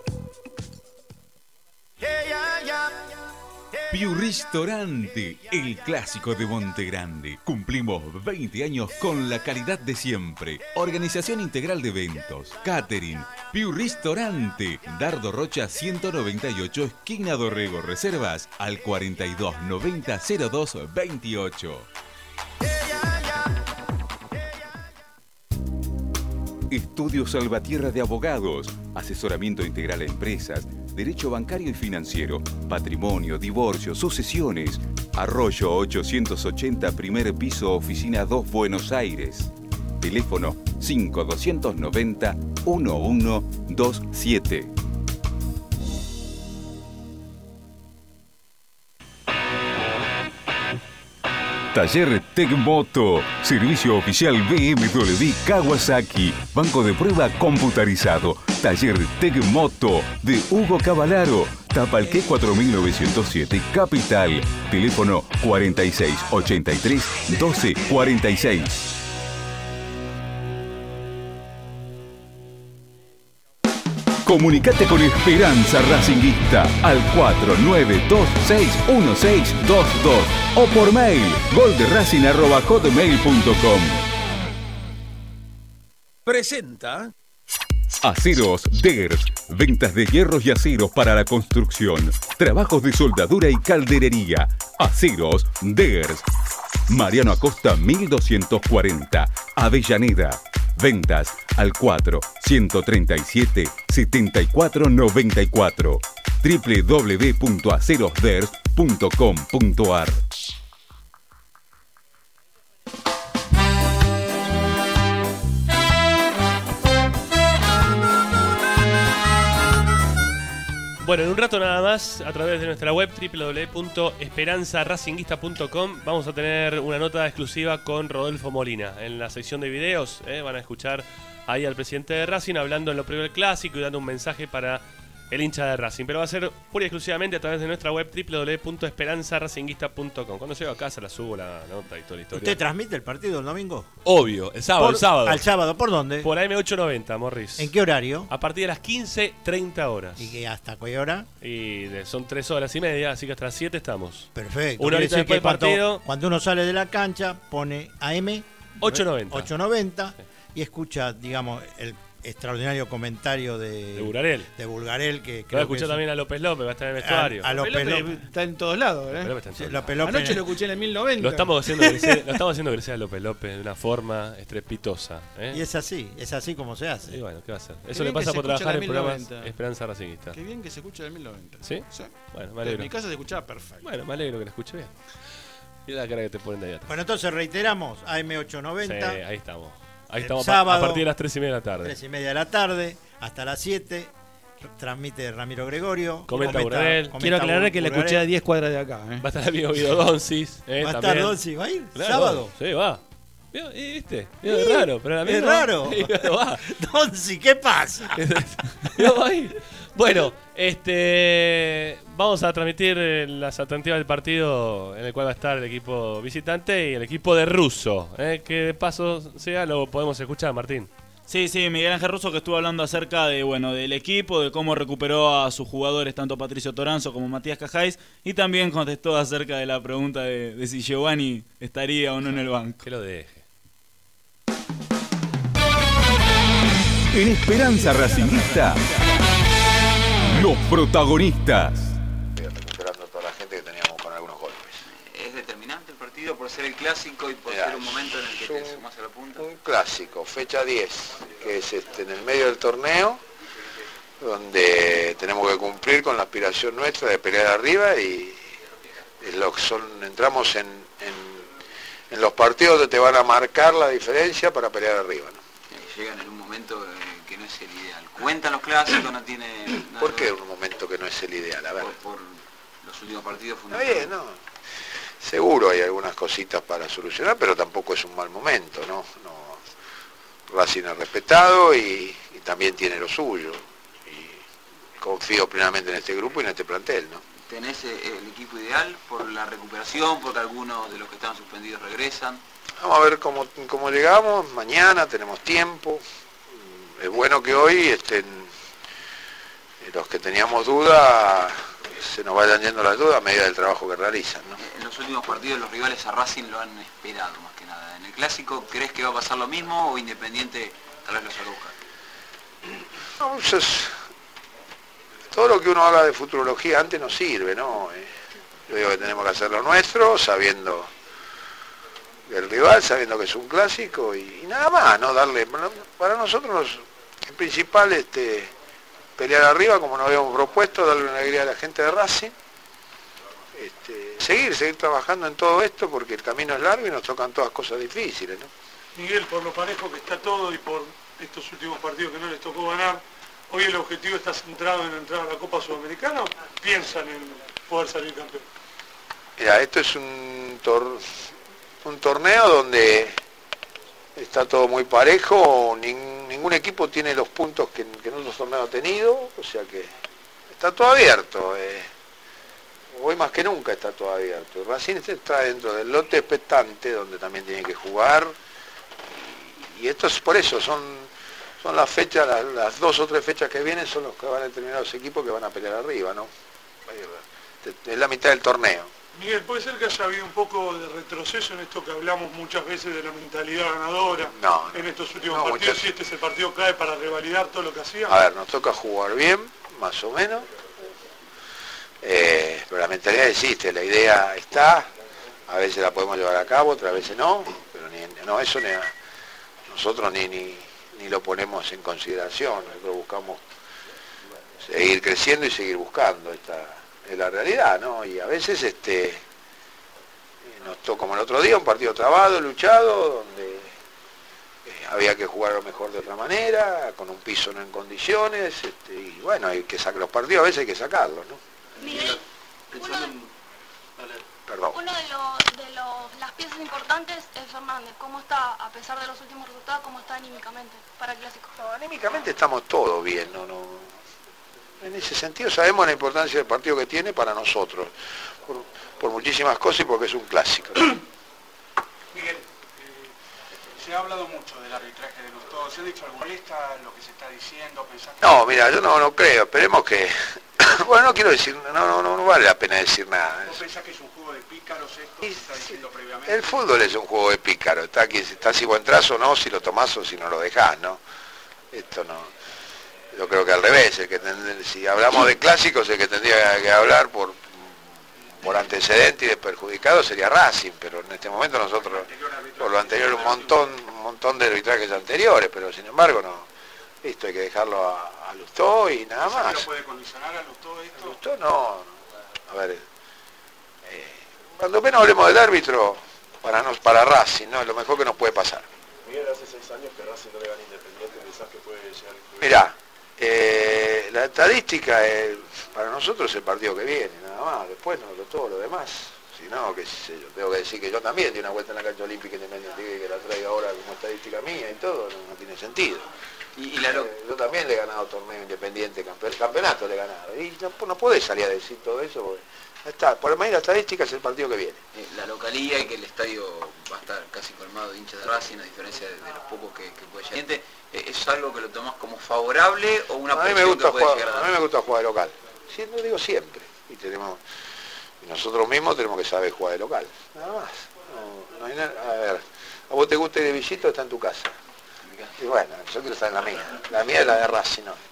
Piu Ristorante, el clásico de Monte Grande. Cumplimos veinte años con la calidad de siempre. Organización integral de eventos, catering. Piu Ristorante, Dardo Rocha ciento noventa y ocho, esquina Dorrego. Reservas al cuarenta y dos noventa cero dos veintiocho. Estudio Salvatierra de Abogados, asesoramiento integral a empresas, derecho bancario y financiero, patrimonio, divorcio, sucesiones. Arroyo ochocientos ochenta, primer piso, oficina dos, Buenos Aires. Teléfono cinco dos nueve cero uno uno dos siete. Taller Tecmoto, servicio oficial B M W Kawasaki, banco de prueba computarizado. Taller Tecmoto de Hugo Cavalaro, Tapalqué cuatro mil novecientos siete, Capital. Teléfono cuarenta y seis ochenta y tres doce cuarenta y seis. Comunicate con Esperanza Racinguista al cuatro nueve dos seis uno seis dos dos o por mail golderracing arroba hotmail punto com. Presenta Aceros Ders, ventas de hierros y aceros para la construcción, trabajos de soldadura y calderería. Aceros Ders, Mariano Acosta mil doscientos cuarenta, Avellaneda. Ventas al cuatro uno tres siete siete cuatro nueve cuatro. doble u doble u doble u punto acerosders punto com punto ar. Bueno, en un rato nada más, a través de nuestra web doble u doble u doble u punto esperanza racinguista punto com, vamos a tener una nota exclusiva con Rodolfo Molina. En la sección de videos eh, van a escuchar ahí al presidente de Racing hablando en lo previo del clásico y dando un mensaje para el hincha de Racing. Pero va a ser pura y exclusivamente a través de nuestra web doble u doble u doble u punto esperanza racinguista punto com. Cuando llego a casa la subo la nota y toda la historia. ¿Usted transmite el partido el domingo? Obvio, el sábado, Por- el sábado. ¿Al sábado? ¿Por dónde? Por A M ochocientos noventa, Morris. ¿En qué horario? A partir de las quince treinta horas. ¿Y qué- hasta qué hora? Y de- son tres horas y media, así que hasta las siete estamos. Perfecto. Una Quiere horita decir después que del partido. Cuando, cuando uno sale de la cancha, pone A M ochocientos noventa. ochocientos noventa y escucha, digamos, el extraordinario comentario de, De Bulgarel. de Bulgarel, que Lo va a creo que escuchar es- también a López López, va a estar en el vestuario. A- a López López López. está en todos lados, ¿eh? López está en Sí, todo. López López. Anoche lo escuché en el mil noventa. Lo estamos haciendo crecer, lo estamos haciendo crecer a López López de una forma estrepitosa. ¿eh? Y es así, es así como se hace. Y bueno, ¿qué va a hacer? Qué Eso le bien pasa que por se escucha trabajar la en programas mil noventa. Esperanza Racingista. Qué bien que se escucha del mil noventa. ¿Sí? Sí. Bueno, me En alegro. mi casa se escuchaba perfecto. Bueno, me alegro que lo escuche bien. Y la cara que te ponen de ahí atrás. Bueno, entonces reiteramos, A M Sí, ochocientos noventa, ahí estamos. Ahí El estamos pa- sábado, a partir de las tres y media de la tarde. tres y media de la tarde, hasta las siete, transmite Ramiro Gregorio. Comenta Burgarel. comenta Quiero aclarar que la Burgarel. escuché a diez cuadras de acá. ¿eh? Va a estar el amigo Guido Doncis. ¿eh? Va a estar también. Donsi, ¿va a ir? Claro, ¿Sábado? Sí, va. ¿Y viste? Es raro, pero a mí es no. raro. No va. Donzi, ¿qué pasa? No va ahí. Bueno, este, vamos a transmitir las alternativas del partido en el cual va a estar el equipo visitante y el equipo de Russo. ¿eh? Que de paso sea, lo podemos escuchar, Martín. Sí, sí, Miguel Ángel Russo, que estuvo hablando acerca de, bueno, del equipo, de cómo recuperó a sus jugadores, tanto Patricio Toranzo como Matías Cajáis, y también contestó acerca de la pregunta de, de si Giovanni estaría o no en el banco. Que lo deje. En Esperanza Racingista, los protagonistas. Recuperando a toda la gente que teníamos con algunos golpes. ¿Es determinante el partido por ser el clásico y por Mirá, ser un momento en el que es te un- sumás a la punta? Un clásico, fecha diez, que es este, en el medio del torneo, donde tenemos que cumplir con la aspiración nuestra de pelear arriba y, y lo que son, entramos en, en, en los partidos donde te van a marcar la diferencia para pelear arriba, ¿no? Eh, Llegan en un momento eh, que no es el ideal. ¿Cuentan los clásicos? ¿No tiene nada ¿Por que qué ver? un momento que no es el ideal? A ver. Por, por los últimos partidos Está fundamentales. bien, ¿no? Seguro hay algunas cositas para solucionar, pero tampoco es un mal momento, ¿no? no Racing es respetado y, y también tiene lo suyo. Y confío plenamente en este grupo y en este plantel, ¿no? ¿Tenés eh, el equipo ideal por la recuperación? Porque algunos de los que estaban suspendidos regresan. Vamos a ver cómo, cómo llegamos. Mañana tenemos tiempo. Es bueno que hoy estén los que teníamos dudas, se nos vayan yendo las dudas a medida del trabajo que realizan, ¿no? En los últimos partidos los rivales a Racing lo han esperado más que nada. ¿En el clásico crees que va a pasar lo mismo o Independiente tal vez los aloja? No, eso es- todo lo que uno haga de futurología antes no sirve, ¿no? Eh, yo digo que tenemos que hacer lo nuestro, sabiendo el rival, sabiendo que es un clásico y, y nada más, ¿no? Darle, para nosotros nos- el principal este, pelear arriba como nos habíamos propuesto, darle una alegría a la gente de Racing, este, seguir, seguir trabajando en todo esto porque el camino es largo y nos tocan todas cosas difíciles, ¿no? Miguel, por lo parejo que está todo y por estos últimos partidos que no les tocó ganar, ¿hoy el objetivo está centrado en entrar a la Copa Sudamericana o piensan en poder salir campeón? Mira, esto es un, tor- un torneo donde está todo muy parejo, nin- ningún equipo tiene los puntos que, que en otros torneos ha tenido, o sea que está todo abierto. eh. Hoy más que nunca está todo abierto. Racing está dentro del lote expectante, donde también tiene que jugar, y, y esto es por eso, son, son las fechas, las, las dos o tres fechas que vienen son los que van a determinar los equipos que van a pelear arriba, ¿no? Es la mitad del torneo. Miguel, ¿puede ser que haya habido un poco de retroceso en esto que hablamos muchas veces de la mentalidad ganadora No, no. en estos últimos No, partidos? muchas- Si este es el partido clave para revalidar todo lo que hacían. A ver, nos toca jugar bien, más o menos, eh, pero la mentalidad existe, la idea está, a veces la podemos llevar a cabo, otras veces no, pero ni, no, eso ni, nosotros ni, ni, ni lo ponemos en consideración, nosotros buscamos seguir creciendo y seguir buscando, esta es la realidad, ¿no? Y a veces este nos tocó, como el otro día, un partido trabado, luchado, donde eh, había que jugar a lo mejor de otra manera, con un piso no en condiciones, este, y bueno, hay que sacar los partidos, a veces hay que sacarlos, ¿no? Miguel, uno, Perdón. uno de, los, de los, las piezas importantes es Fernández. ¿Cómo está, a pesar de los últimos resultados, cómo está anímicamente para el Clásico? No, anímicamente estamos todos bien, no, no. En ese sentido sabemos la importancia del partido que tiene para nosotros, por, por muchísimas cosas y porque es un clásico, ¿no? Miguel, eh, se ha hablado mucho del arbitraje de los todos. ¿Se ha dicho alguna lista lo que se está diciendo? ¿Pensás que... No, mira, yo no, no creo, esperemos que... Bueno, no quiero decir, no, no, no, no vale la pena decir nada. ¿Vos pensás que es un juego de pícaros esto que se está diciendo previamente? El fútbol es un juego de pícaro, está aquí, está si buen trazo o no, si lo tomás o si no lo dejás, ¿no? Esto no... Yo creo que al revés, el que tend- si hablamos de clásicos, el que tendría que hablar por, por antecedente y de perjudicado sería Racing, pero en este momento nosotros, por lo anterior, un montón, un montón de arbitrajes anteriores, pero sin embargo no, esto hay que dejarlo a, a Lustó y nada ¿Pensás que más. lo puede condicionar a Lustó esto? Lustó no, a ver, eh, cuando menos hablemos del árbitro, para, nos, para Racing, ¿no? Es lo mejor que nos puede pasar. Miguel, hace seis años que Racing no le gana Independiente, ¿pensás que puede llegar? Mirá, eh, la estadística eh, para nosotros es el partido que viene, nada más, después no, lo- todo lo demás, Si no, qué sé yo, tengo que decir que yo también di una vuelta en la cancha olímpica independiente, que la traiga ahora como estadística mía y todo, no, no tiene sentido. Y, y la lo... eh, yo también le he ganado torneo independiente, campe campeonato le he ganado. Y no, no podés salir a decir todo eso, porque está, por lo menos la estadística es el partido que viene. Eh, la localía y que el estadio va a estar casi colmado de hinchas de Racing, a diferencia de, de los pocos que, que puede llegar. Eh, ¿Es algo que lo tomás como favorable o una a mí me presión gusta que puede jugar, llegar a dar? A mí me gusta jugar de local. Siempre digo siempre. Y tenemos, y nosotros mismos tenemos que saber jugar de local. Nada más. No, no hay nada. A ver, a vos te gusta ir de visita, está en tu casa. Y bueno, nosotros está en la mía. La mía es la de Racing, ¿no?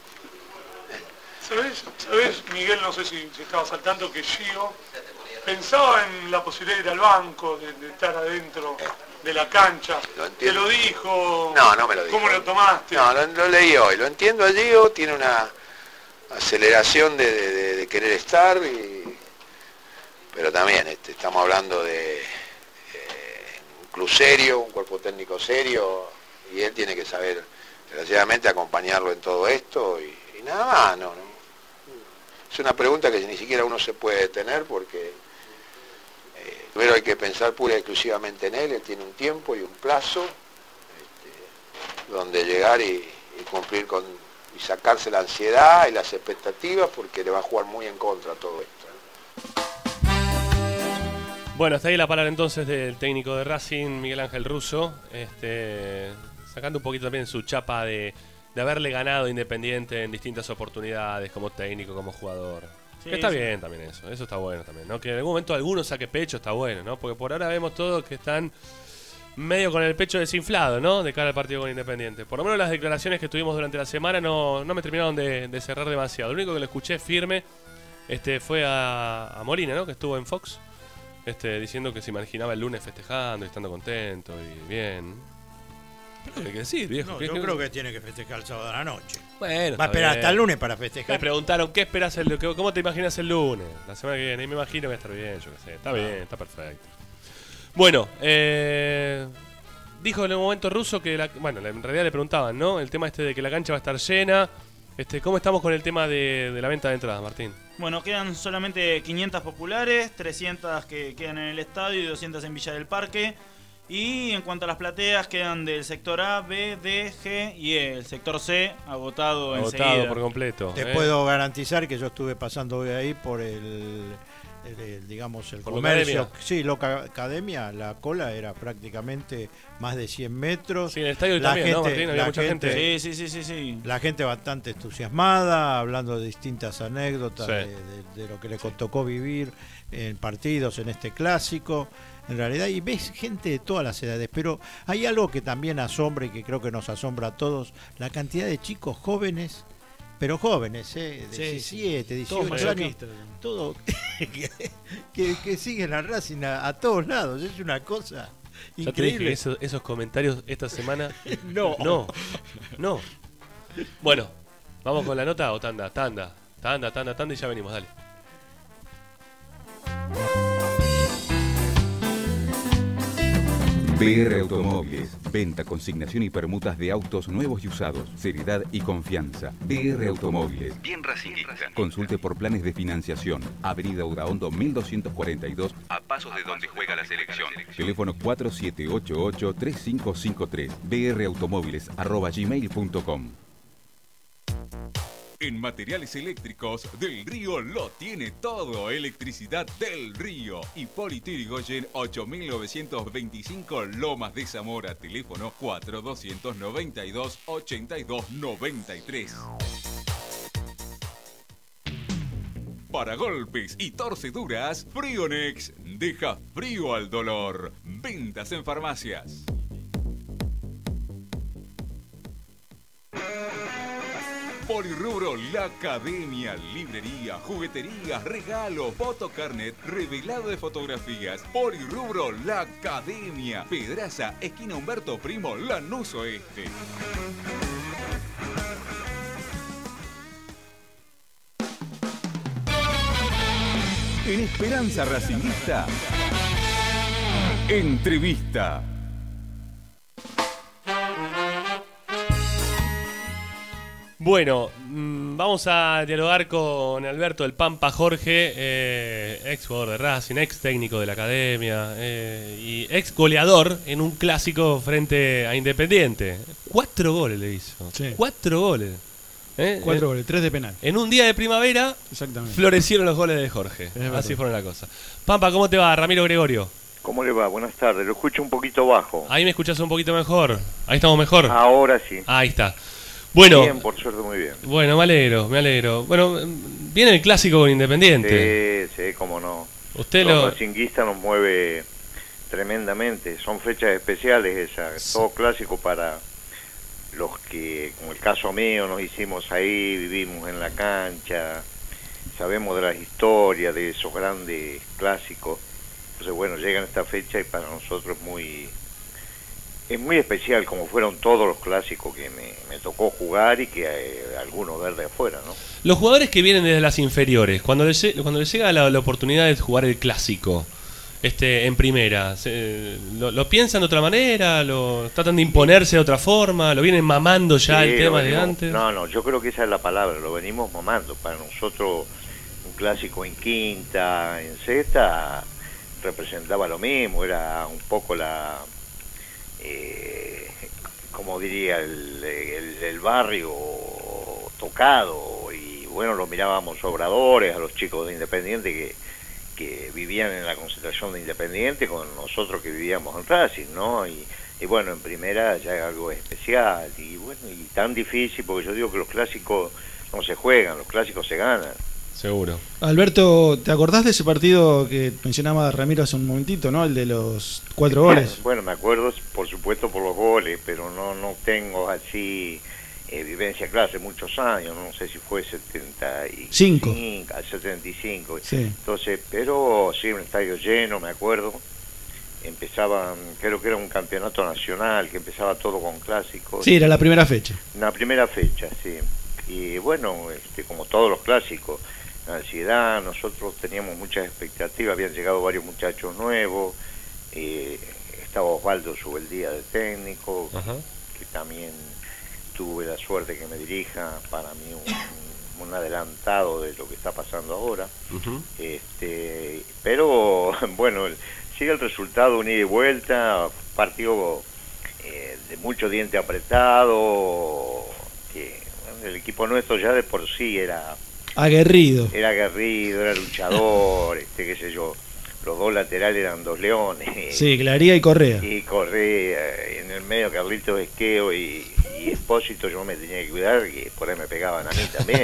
¿Sabés, ¿Sabés, Miguel? No sé si, si estabas al tanto que Gio pensaba en la posibilidad de ir al banco, de, de estar adentro de la cancha. Lo ¿Te lo dijo? No, no me lo dijo. ¿Cómo lo tomaste? No, lo, lo leí hoy. Lo entiendo a Gio, tiene una aceleración de, de, de, de querer estar, y, pero también este, estamos hablando de eh, un club serio, un cuerpo técnico serio, y él tiene que saber, desgraciadamente, acompañarlo en todo esto, y, y nada más, no, no. Es una pregunta que ni siquiera uno se puede detener, porque eh, primero hay que pensar pura y exclusivamente en él. Él tiene un tiempo y un plazo este, donde llegar y, y cumplir con, y sacarse la ansiedad y las expectativas, porque le va a jugar muy en contra todo esto. Bueno, hasta ahí la palabra entonces del técnico de Racing, Miguel Ángel Russo, este, sacando un poquito también su chapa de, de haberle ganado Independiente en distintas oportunidades, como técnico, como jugador. Sí, que está sí. bien también eso, eso está bueno también, ¿no? Que en algún momento alguno saque pecho está bueno, ¿no? Porque por ahora vemos todos que están medio con el pecho desinflado, ¿no? De cara al partido con Independiente. Por lo menos las declaraciones que tuvimos durante la semana no, no me terminaron de, de cerrar demasiado. Lo único que lo escuché firme este, fue a, a Molina, ¿no? Que estuvo en Fox. Este, diciendo que se imaginaba el lunes festejando y estando contento y bien. Pero hay que decir, viejo. No, ¿qué, yo qué? creo que tiene que festejar el sábado a la noche. Bueno, va a esperar hasta el lunes para festejar. Me preguntaron, ¿qué esperas el, ¿cómo te imaginas el lunes? La semana que viene. Y me imagino que va a estar bien, yo qué sé. Está bien, está perfecto. Bueno, eh, dijo en el momento Russo que, la, bueno, en realidad le preguntaban, ¿no? El tema este de que la cancha va a estar llena. Este, ¿Cómo estamos con el tema de, de la venta de entradas, Martín? Bueno, quedan solamente quinientas populares, trescientas que quedan en el estadio y doscientas en Villa del Parque. Y en cuanto a las plateas, quedan del sector A, B, D, G y E. El sector C agotado, agotado enseguida. por completo. Te ¿eh? puedo garantizar que yo estuve pasando hoy ahí por el, el, el digamos, el por comercio. Loca sí, Loca Academia, la cola era prácticamente más de cien metros. Sí, en el estadio la también, gente, ¿no, Martín? Había mucha gente. Sí, sí, sí, sí, sí. La gente bastante entusiasmada, hablando de distintas anécdotas sí. de, de, de lo que le tocó vivir en partidos en este clásico. En realidad, y ves gente de todas las edades, pero hay algo que también asombra y que creo que nos asombra a todos, la cantidad de chicos jóvenes, pero jóvenes, ¿eh? de diecisiete, dieciocho años, todo, que, que, que siguen a Racing a, a todos lados, es una cosa ya increíble. Te dije esos, esos comentarios esta semana, no, no, no. Bueno, vamos con la nota o tanda, tanda, tanda, tanda, tanda y ya venimos, dale. B R Automóviles, venta, consignación y permutas de autos nuevos y usados, seriedad y confianza. B R Automóviles, bien racinguista. Consulte por planes de financiación. Avenida Udaondo mil doscientos cuarenta y dos, a pasos de donde juega la selección. Teléfono cuatro siete ocho ocho, tres cinco cinco tres, brautomóviles arroba gmail punto com. En Materiales Eléctricos, Del Río lo tiene todo. Electricidad Del Río. Hipólito Yrigoyen ocho mil novecientos veinticinco, Lomas de Zamora. Teléfono cuatro doscientos noventa y dos, ochenta y dos noventa y tres. Para golpes y torceduras, Frionex deja frío al dolor. Ventas en farmacias. Polirrubro, la Academia, librería, juguetería, regalo, fotocarnet, revelado de fotografías. Polirrubro, la Academia. Pedraza, esquina Humberto Primo, Lanús Oeste. En Esperanza Racinguista, entrevista. Bueno, mmm, vamos a dialogar con Alberto El Pampa Jorge, eh, ex jugador de Racing, ex técnico de la academia eh, y ex goleador en un clásico frente a Independiente. Cuatro goles le hizo. Sí. Cuatro goles. ¿Eh? Cuatro goles, tres de penal. En un día de primavera florecieron los goles de Jorge. Así fueron la cosa. Pampa, ¿cómo te va? Ramiro Gregorio. ¿Cómo le va? Buenas tardes. Lo escucho un poquito bajo. Ahí me escuchás un poquito mejor. Ahí estamos mejor. Ahora sí. Ahí está. Bueno. Bien, por suerte muy bien. Bueno, me alegro, me alegro. Bueno, viene el clásico con Independiente. Sí, sí, cómo no. Usted Los lo... racinguistas nos mueve tremendamente. Son fechas especiales esas. Todo clásico para los que, como el caso mío, nos hicimos ahí, vivimos en la cancha, sabemos de las historias de esos grandes clásicos. Entonces, bueno, llegan esta fecha y para nosotros es muy... Es muy especial, como fueron todos los clásicos que me, me tocó jugar y que eh, algunos ver de afuera, ¿no? Los jugadores que vienen desde las inferiores, cuando les, cuando les llega la, la oportunidad de jugar el clásico este, en primera, se, lo, ¿lo piensan de otra manera? ¿Lo tratan de imponerse de otra forma? ¿Lo vienen mamando ya Sí, el tema venimos, de antes? No, no, yo creo que esa es la palabra, lo venimos mamando. Para nosotros un clásico en quinta, en sexta, representaba lo mismo, era un poco la... Eh, como diría el, el, el barrio tocado, y bueno, lo mirábamos Obradores, a los chicos de Independiente que, que vivían en la concentración de Independiente con nosotros que vivíamos en Racing, ¿no? Y, y bueno, en primera ya es algo especial y bueno, y tan difícil, porque yo digo que los clásicos no se juegan, los clásicos se ganan. Seguro. Alberto, ¿te acordás de ese partido que mencionaba Ramiro hace un momentito, ¿no? El de los cuatro goles. Bueno, me acuerdo, por supuesto, por los goles, pero no no tengo así eh, vivencia clara hace muchos años, no sé si fue setenta y cinco, setenta y cinco. Sí. Entonces, pero sí, un estadio lleno, me acuerdo. Empezaban, creo que era un campeonato nacional, que empezaba todo con clásicos. Sí, era la primera fecha. La primera fecha, sí. Y bueno, este, como todos los clásicos, ansiedad, nosotros teníamos muchas expectativas, habían llegado varios muchachos nuevos, eh, estaba Osvaldo Subeldía de técnico, Ajá. que también tuve la suerte que me dirija, para mí un, un adelantado de lo que está pasando ahora. Uh-huh. este pero bueno, sigue el resultado, un ida y vuelta, partido eh, de mucho diente apretado, que bueno, el equipo nuestro ya de por sí era aguerrido. Era aguerrido, era luchador, este qué sé yo. Los dos laterales eran dos leones. Sí, Claría y Correa. Y Correa, en el medio Carlitos Esqueo y, y Espósito, yo me tenía que cuidar, que por ahí me pegaban a mí también.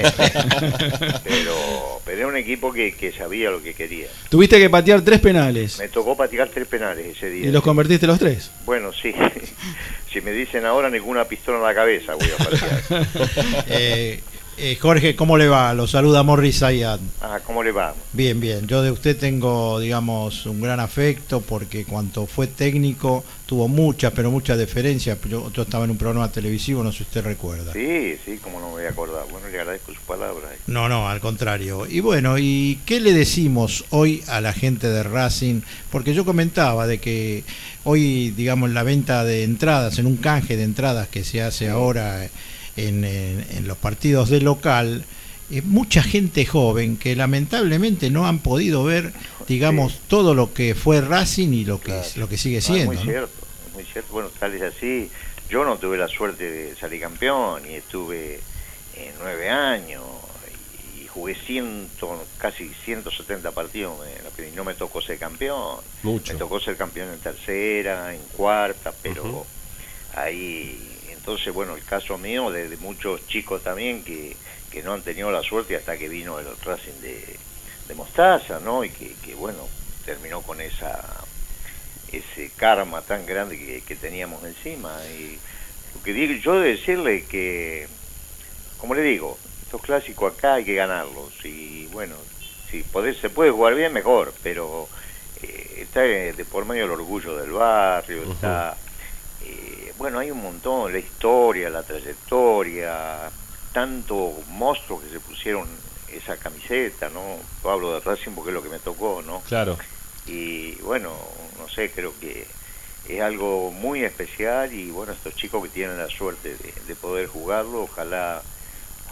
pero, pero era un equipo que, que sabía lo que quería. Tuviste que patear tres penales. Me tocó patear tres penales ese día. ¿Y los convertiste los tres? Bueno, sí. Si me dicen ahora, ninguna pistola en la cabeza voy a patear. eh... Eh, Jorge, ¿cómo le va? Lo saluda Morris Zayat. Ah, ¿cómo le va? Bien, bien. Yo de usted tengo, digamos, un gran afecto porque cuando fue técnico tuvo mucha, pero mucha deferencia. Yo, yo estaba en un programa televisivo, no sé si usted recuerda. Sí, sí, cómo no me voy a acordar. Bueno, le agradezco su palabra. No, no, al contrario. Y bueno, ¿y qué le decimos hoy a la gente de Racing? Porque yo comentaba de que hoy, digamos, la venta de entradas, en un canje de entradas que se hace ahora... En, en, en los partidos de local, eh, mucha gente joven que lamentablemente no han podido ver, digamos, sí. todo lo que fue Racing y lo que claro. lo que sigue siendo. No, es muy ¿no? cierto, es muy cierto. Bueno, tal es así. Yo no tuve la suerte de salir campeón y estuve eh, nueve años y, y jugué ciento, casi ciento setenta partidos y no me tocó ser campeón. Mucho. Me tocó ser campeón en tercera, en cuarta, pero uh-huh. ahí... Entonces, bueno, el caso mío, de, de muchos chicos también que, que no han tenido la suerte hasta que vino el Racing de, de Mostaza, ¿no? Y que, que, bueno, terminó con esa ese karma tan grande que, que teníamos encima. Y lo que digo yo de decirle que, como le digo, estos clásicos acá hay que ganarlos. Y bueno, si podés, se puede jugar bien, mejor, pero eh, está de por medio el orgullo del barrio, uh-huh. está... Eh, bueno, hay un montón, la historia, la trayectoria, tanto monstruos que se pusieron esa camiseta, ¿no? Yo hablo de Racing porque es lo que me tocó, ¿no? Claro. Y bueno, no sé, creo que es algo muy especial y bueno, estos chicos que tienen la suerte de, de poder jugarlo, ojalá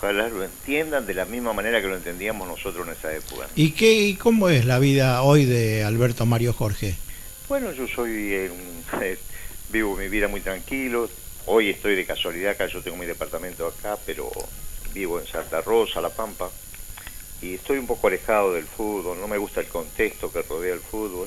ojalá lo entiendan de la misma manera que lo entendíamos nosotros en esa época. ¿Y qué y cómo es la vida hoy de Alberto Mario Jorge? Bueno, yo soy eh, un, eh, vivo mi vida muy tranquilo. Hoy estoy de casualidad acá, yo tengo mi departamento acá, pero vivo en Santa Rosa, La Pampa, y estoy un poco alejado del fútbol. No me gusta el contexto que rodea el fútbol.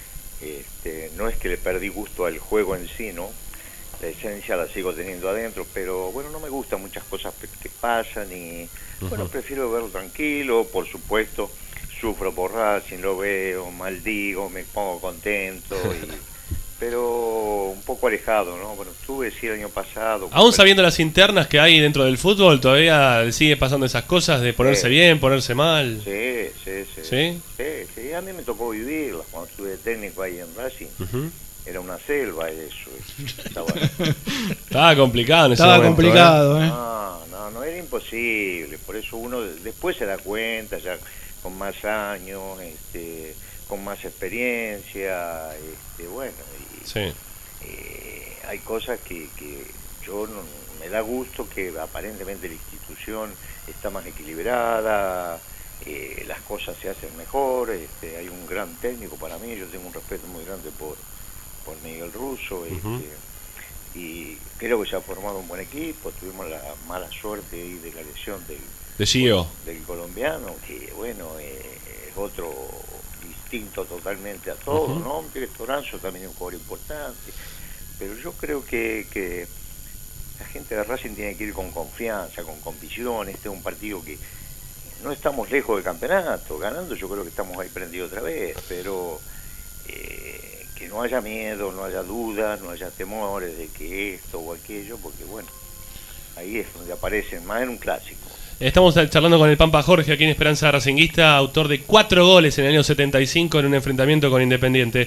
Este, no es que le perdí gusto al juego en sí, ¿no? La esencia la sigo teniendo adentro, pero bueno, no me gustan muchas cosas que pasan y uh-huh. bueno, prefiero verlo tranquilo. Por supuesto, sufro por Racing, lo veo, maldigo, me pongo contento, y, pero un poco alejado, ¿no? Bueno, estuve sí el año pasado. Aún sabiendo las internas que hay dentro del fútbol, todavía sigue pasando esas cosas de ponerse sí. bien, ponerse mal. Sí, sí, sí. ¿Sí? Sí, sí, a mí me tocó vivirlas cuando estuve de técnico ahí en Racing. Uh-huh. Era una selva eso. Estaba, Estaba complicado en ese Estaba momento, complicado, ¿eh? ¿eh? No, no, no, era imposible. Por eso uno después se da cuenta, ya con más años, este, con más experiencia, este, bueno, y, sí. eh, hay cosas que, que yo no, me da gusto que aparentemente la institución está más equilibrada, eh, las cosas se hacen mejor, este, hay un gran técnico para mí, yo tengo un respeto muy grande por, por Miguel Russo, Uh-huh. este, y creo que se ha formado un buen equipo. Tuvimos la mala suerte ahí de la lesión del, de Gio. del colombiano, que bueno, eh, es otro distinto totalmente a todo, uh-huh. ¿no? Pérez Toranzo también es un jugador importante, pero yo creo que, que la gente de Racing tiene que ir con confianza, con convicción. Este es un partido que no estamos lejos del campeonato, ganando yo creo que estamos ahí prendidos otra vez, pero eh, que no haya miedo, no haya dudas, no haya temores de que esto o aquello, porque bueno, ahí es donde aparecen, más en un clásico. Estamos charlando con el Pampa Jorge aquí en Esperanza Racinguista, autor de cuatro goles en el año setenta y cinco en un enfrentamiento con Independiente.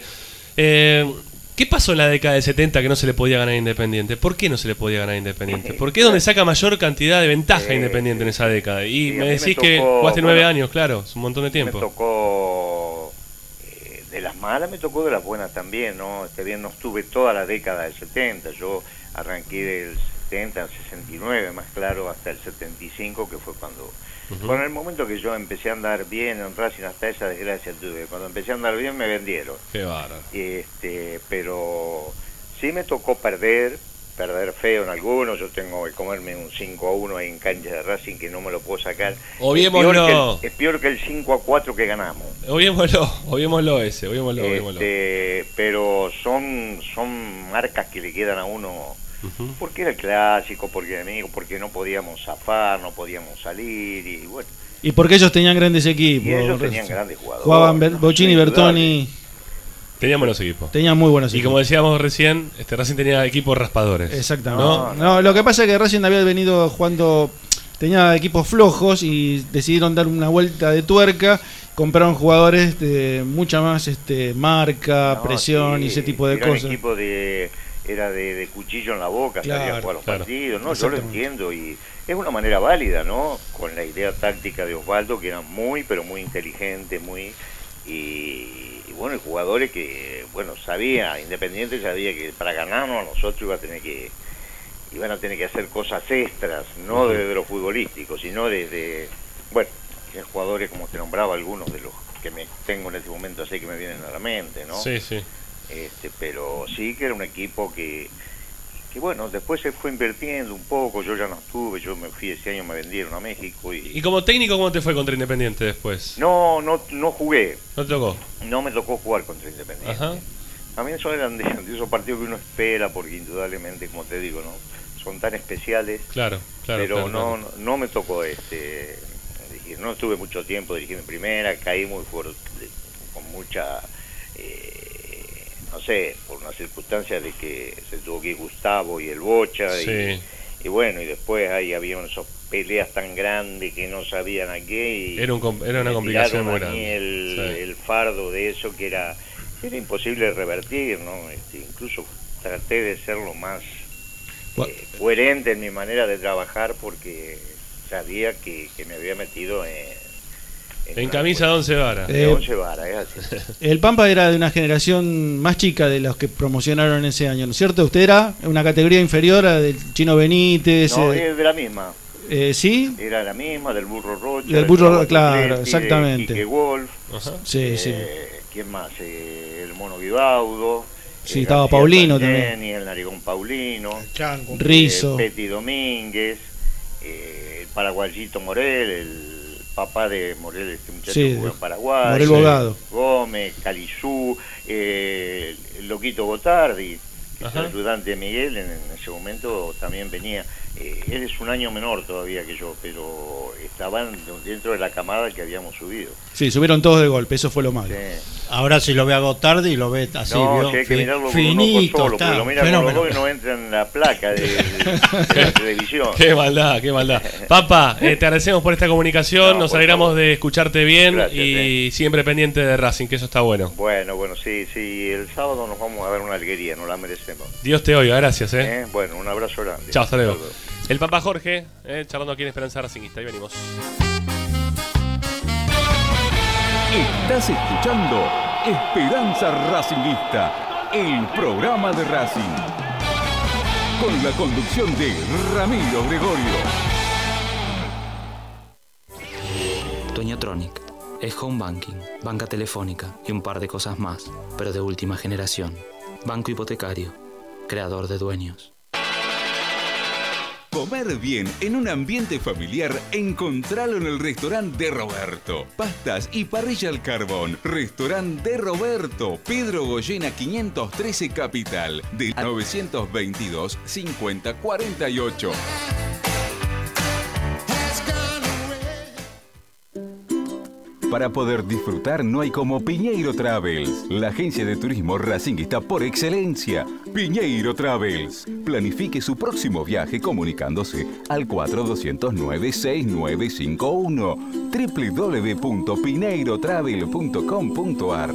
Eh, ¿Qué pasó en la década del setenta que no se le podía ganar a Independiente? ¿Por qué no se le podía ganar a Independiente? ¿Por qué es donde saca mayor cantidad de ventaja eh, Independiente en esa década? Y sí, me decís me tocó, que jugaste nueve bueno, años, claro, es un montón de tiempo. Me tocó eh, de las malas, me tocó de las buenas también, ¿no? Este bien, no estuve toda la década del setenta, yo arranqué del setenta al sesenta y nueve, más claro, hasta el setenta y cinco, que fue cuando... Uh-huh. Bueno, en el momento que yo empecé a andar bien en Racing, hasta esa desgracia tuve. Cuando empecé a andar bien me vendieron. Qué bárbaro. Este, pero sí me tocó perder, perder feo en algunos. Yo tengo que comerme un cinco a uno ahí en cancha de Racing que no me lo puedo sacar. Obviémoslo. Es peor que el, es peor que el cinco a cuatro que ganamos. Obviémoslo, obviémoslo ese, obviémoslo, este, obviémoslo. Pero son, son marcas que le quedan a uno. Uh-huh. Porque era el clásico, porque era enemigo, porque no podíamos zafar, no podíamos salir, y bueno. Y porque ellos tenían grandes equipos. Y ellos tenían grandes jugadores. Jugaban Ber- Bocini, Bertoni. Tenían buenos equipos. Tenían muy buenos y equipos. Y como decíamos recién, este Racing tenía equipos raspadores. Exactamente. ¿No? No, no, lo que pasa es que Racing había venido jugando, tenía equipos flojos y decidieron dar una vuelta de tuerca. Compraron jugadores de mucha más este marca, no, presión sí, y ese tipo de era cosas. Un equipo de era de, de cuchillo en la boca, claro, salía a jugar los claro, partidos, ¿no? Yo lo entiendo y es una manera válida, ¿no? Con la idea táctica de Osvaldo, que era muy, pero muy inteligente, muy... Y, y bueno, y jugadores que, bueno, sabía, Independiente sabía que para ganarnos a nosotros iba a tener que, iban a tener que hacer cosas extras, no uh-huh. desde lo futbolístico, sino desde, bueno, jugadores como te nombraba, algunos de los que me tengo en este momento así que me vienen a la mente, ¿no? Sí, sí. Este, pero sí que era un equipo que, que bueno, después se fue invirtiendo un poco, yo ya no estuve, yo me fui ese año, me vendieron a México. ¿Y, ¿Y como técnico cómo te fue contra Independiente después? No, no, no jugué. ¿No te tocó? No me tocó jugar contra Independiente. Ajá. A mí eso eran de, de esos partidos que uno espera, porque indudablemente, como te digo, no son tan especiales. Claro, claro. Pero claro, no, claro. no, no me tocó este dirigir, no estuve mucho tiempo dirigiendo en primera, caí muy fuerte, con mucha... Eh, no sé, por una circunstancia de que se tuvo que ir Gustavo y el Bocha, sí. y, y bueno, y después ahí había esas peleas tan grandes que no sabían a qué, y era, un, era una complicación muy grande. El, sí. el fardo de eso que era, era imposible revertir, ¿no? Este, incluso traté de ser lo más eh, coherente en mi manera de trabajar porque sabía que, que me había metido en... En camisa de once varas. De once varas, es así. El Pampa era de una generación más chica de los que promocionaron ese año, ¿no es cierto? ¿Usted era una categoría inferior a del Chino Benítez? No, eh... es de la misma. Eh, ¿Sí? Era la misma, del Burro Rocha. Del Burro Gustavo claro, Tufletti, exactamente. Quique Wolf. Ajá. Sí, eh, sí. ¿Quién más? Eh, el Mono Guibaudo. Sí, eh, estaba García Paulino Pagani, también. el Narigón Paulino. El Chango. eh, Rizzo. Petty Domínguez. Eh, el paraguayito Morel, el papá de Morel, este muchacho Sí, jugó en Paraguay. Morel Bogado. Gómez, Calizú, eh, el Loquito Gotardi, que es el ayudante de Miguel, en, en ese momento también venía. Eh, él es un año menor todavía que yo, pero estaban dentro de la camada que habíamos subido. Sí, subieron todos de golpe, eso fue lo malo. Sí. Ahora si lo ve a Gotardi lo ve así, No, ¿vio? que hay que Fi- mirarlo con finito, un ojo solo, está, porque lo mira con fenómeno. los ojos y no entra en la placa de, de- de la televisión. Qué maldad, qué maldad. Papa, eh, te agradecemos por esta comunicación, No, nos por alegramos favor. de escucharte bien Gracias, y siempre pendiente de Racing, que eso está bueno. Bueno, bueno, sí, sí, el sábado nos vamos a ver una alguería, nos la merecemos. Dios te oiga, gracias. Eh. ¿Eh? Bueno, un abrazo grande. Chao, hasta luego. El Papa Jorge, eh, charlando aquí en Esperanza Racingista, ahí venimos. Estás escuchando Esperanza Racingista, el programa de Racing. Con la conducción de Ramiro Gregorio. Toñatronic es home banking, banca telefónica y un par de cosas más, pero de última generación. Banco hipotecario, creador de dueños. Comer bien en un ambiente familiar, encontralo en el restaurante de Roberto. Pastas y parrilla al carbón. Restaurante de Roberto, Pedro Goyena quinientos trece Capital, del novecientos veintidós cincuenta cuarenta y ocho. Para poder disfrutar no hay como Piñeiro Travels, la agencia de turismo racinguista por excelencia. Piñeiro Travels. Planifique su próximo viaje comunicándose al cuatro dos cero nueve seis nueve cinco uno doble u doble u doble u punto pineiro travel punto com punto a r.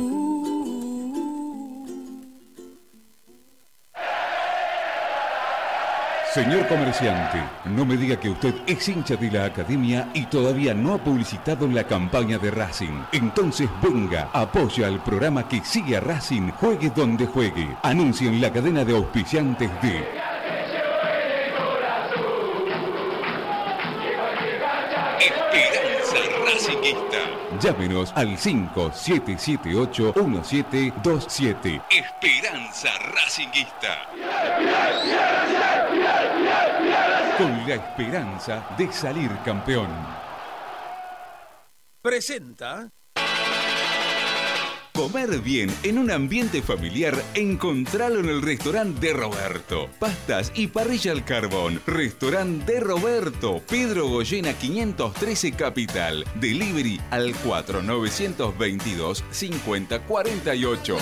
Señor comerciante, no me diga que usted es hincha de la academia y todavía no ha publicitado la campaña de Racing. Entonces venga, apoya al programa que sigue a Racing, juegue donde juegue. Anuncie en la cadena de auspiciantes de Esperanza Racingista. Llámenos al cinco siete siete ocho uno siete dos siete. Esperanza Racingista. Con la esperanza de salir campeón. Presenta Comer bien en un ambiente familiar, encontralo en el restaurante de Roberto. Pastas y parrilla al carbón. Restaurante de Roberto, Pedro Goyena quinientos trece Capital. Delivery al cuatro nueve dos dos cincuenta cuarenta y ocho.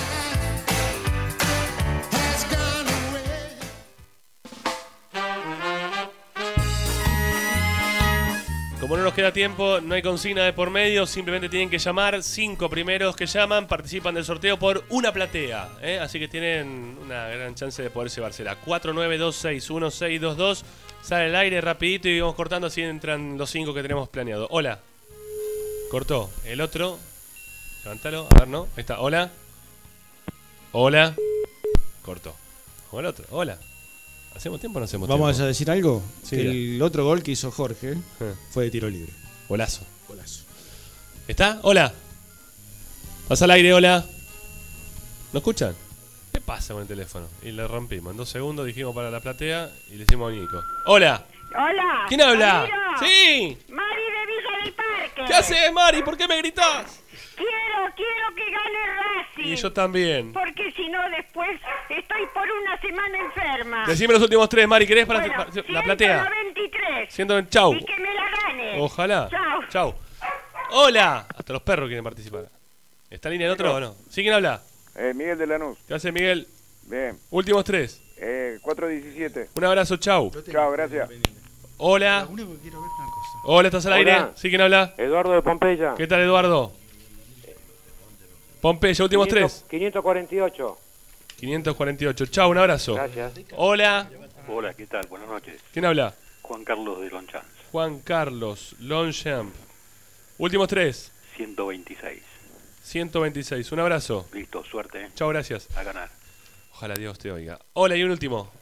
Como no nos queda tiempo, no hay consigna de por medio, simplemente tienen que llamar. Cinco primeros que llaman participan del sorteo por una platea, ¿eh? Así que tienen una gran chance de poder llevársela. cuatro nueve dos seis uno seis dos dos, sale al aire rapidito y vamos cortando, así entran los cinco que tenemos planeado. Hola. Cortó. El otro. Levántalo, a ver, ¿no? Ahí está. Hola. Hola. Cortó. O el otro. Hola. ¿Hacemos tiempo o no hacemos Vamos tiempo? a decir algo. Sí, Que mira. el otro gol que hizo Jorge Eh. fue de tiro libre. Golazo. Golazo. ¿Está? Hola. Pasa al aire, hola. ¿No escuchan? ¿Qué pasa con el teléfono? Y le rompimos. En dos segundos dijimos para la platea y le hicimos a Nico. Hola. Hola. ¿Quién habla? Ramiro. Sí. Mari de Villa del Parque. ¿Qué haces, Mari? ¿Por qué me gritás? Quiero, quiero que gane Racing. Y yo también. Porque si no después estoy por una semana enferma. Decime los últimos tres, Mari. ¿Querés para, Bueno, para la platea? ciento noventa y tres. Siendo chau. Y que me la gane. Ojalá. Chau. Chau. Hola. Hasta los perros quieren participar. ¿Está en línea el otro o no? ¿Sí quién habla? Eh, Miguel de Lanús. ¿Qué hace, Miguel? Bien. Últimos tres. Eh, cuatro diecisiete. Un abrazo, chau. Chao, gracias. Hola. Hola, ¿estás al aire? Hola. ¿Sí quién habla? Eduardo de Pompeya. ¿Qué tal, Eduardo? Pompeya, últimos tres. quinientos cuarenta y ocho. quinientos cuarenta y ocho. Chau, un abrazo. Gracias. Hola. Hola, ¿qué tal? Buenas noches. ¿Quién habla? Juan Carlos de Longchamp. Juan Carlos Longchamp. Últimos tres. ciento veintiséis. ciento veintiséis. Un abrazo. Listo, suerte. Chau, gracias. A ganar. Ojalá Dios te oiga. Hola, y un último.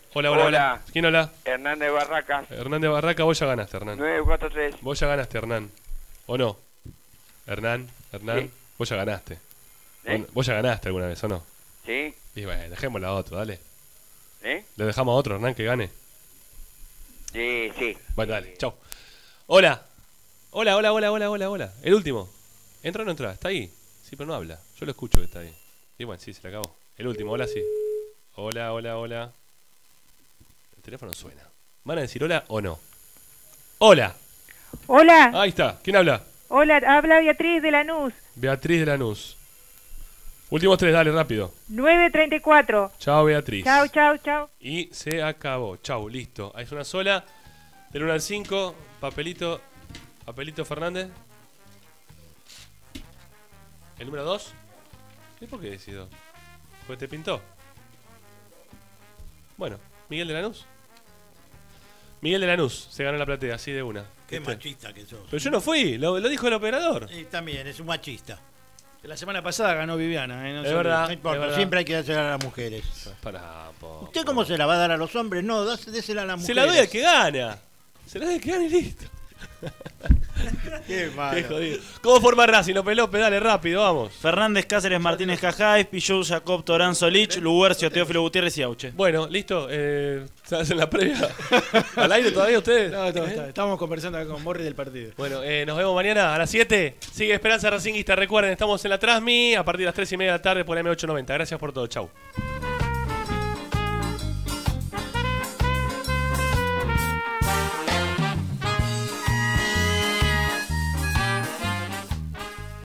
Hola, hola, hola. Hola. ¿Quién hola? Hernández Barracas. Hernández Barraca, vos ya ganaste, Hernán. nueve cuatro tres. Vos ya ganaste, Hernán. ¿O no? Hernán, Hernán, Sí. vos ya ganaste. ¿Eh? ¿Vos ya ganaste alguna vez, o no? ¿Sí? Y bueno, dejémosla a otro, dale. ¿Eh? Le dejamos a otro, Hernán, que gane. Sí, sí. Bueno, dale, chau. Hola. Hola, hola, hola, hola, hola, hola. El último. ¿Entra o no entra? ¿Está ahí? Sí, pero no habla. Yo lo escucho que está ahí. Y bueno, sí, se le acabó. El último, hola, sí. Hola, hola, hola. El teléfono suena. ¿Van a decir hola o no? ¡Hola! Hola. Ahí está. ¿Quién habla? Hola, habla Beatriz de Lanús. Beatriz de Lanús. Últimos tres, dale, rápido. nueve treinta y cuatro. Chao, Beatriz. Chao, chao, chao. Y se acabó. Chau, listo. Ahí es una sola. Del uno al cinco. Papelito. Papelito Fernández. ¿El número dos? ¿Y por qué decís dos? ¿Porque te pintó? Bueno, Miguel de Lanús. Miguel de Lanús se ganó la platea, así de una. Qué ¿Viste? machista que sos. Pero yo no fui, lo, lo dijo el operador. Y también, es un machista. La semana pasada ganó Viviana. ¿eh? No Es se verdad. No importa, es verdad. siempre hay que dársela a las mujeres. Pará, po. ¿Usted cómo se la va a dar a los hombres? No, dás- désela a las Se mujeres. la doy al que gana. Se la doy al que gana y listo. Qué malo. Qué jodido. ¿Cómo forma Racing? López López, dale rápido, vamos. Fernández, Cáceres, Martínez, Cajáez, Pillou, Jacob, Torán, Solich, Luguercio, Teófilo Gutiérrez y Auche. Bueno, listo. Eh, ¿Se hacen la previa? ¿Al aire todavía ustedes? No, está- ¿Eh? está- Estábamos conversando acá con Morri del partido. Bueno, eh, nos vemos mañana a las siete. Sigue Esperanza Racinguista. Recuerden, estamos en la Transmi a partir de las tres y media de la tarde por la M ochocientos noventa. Gracias por todo. Chau.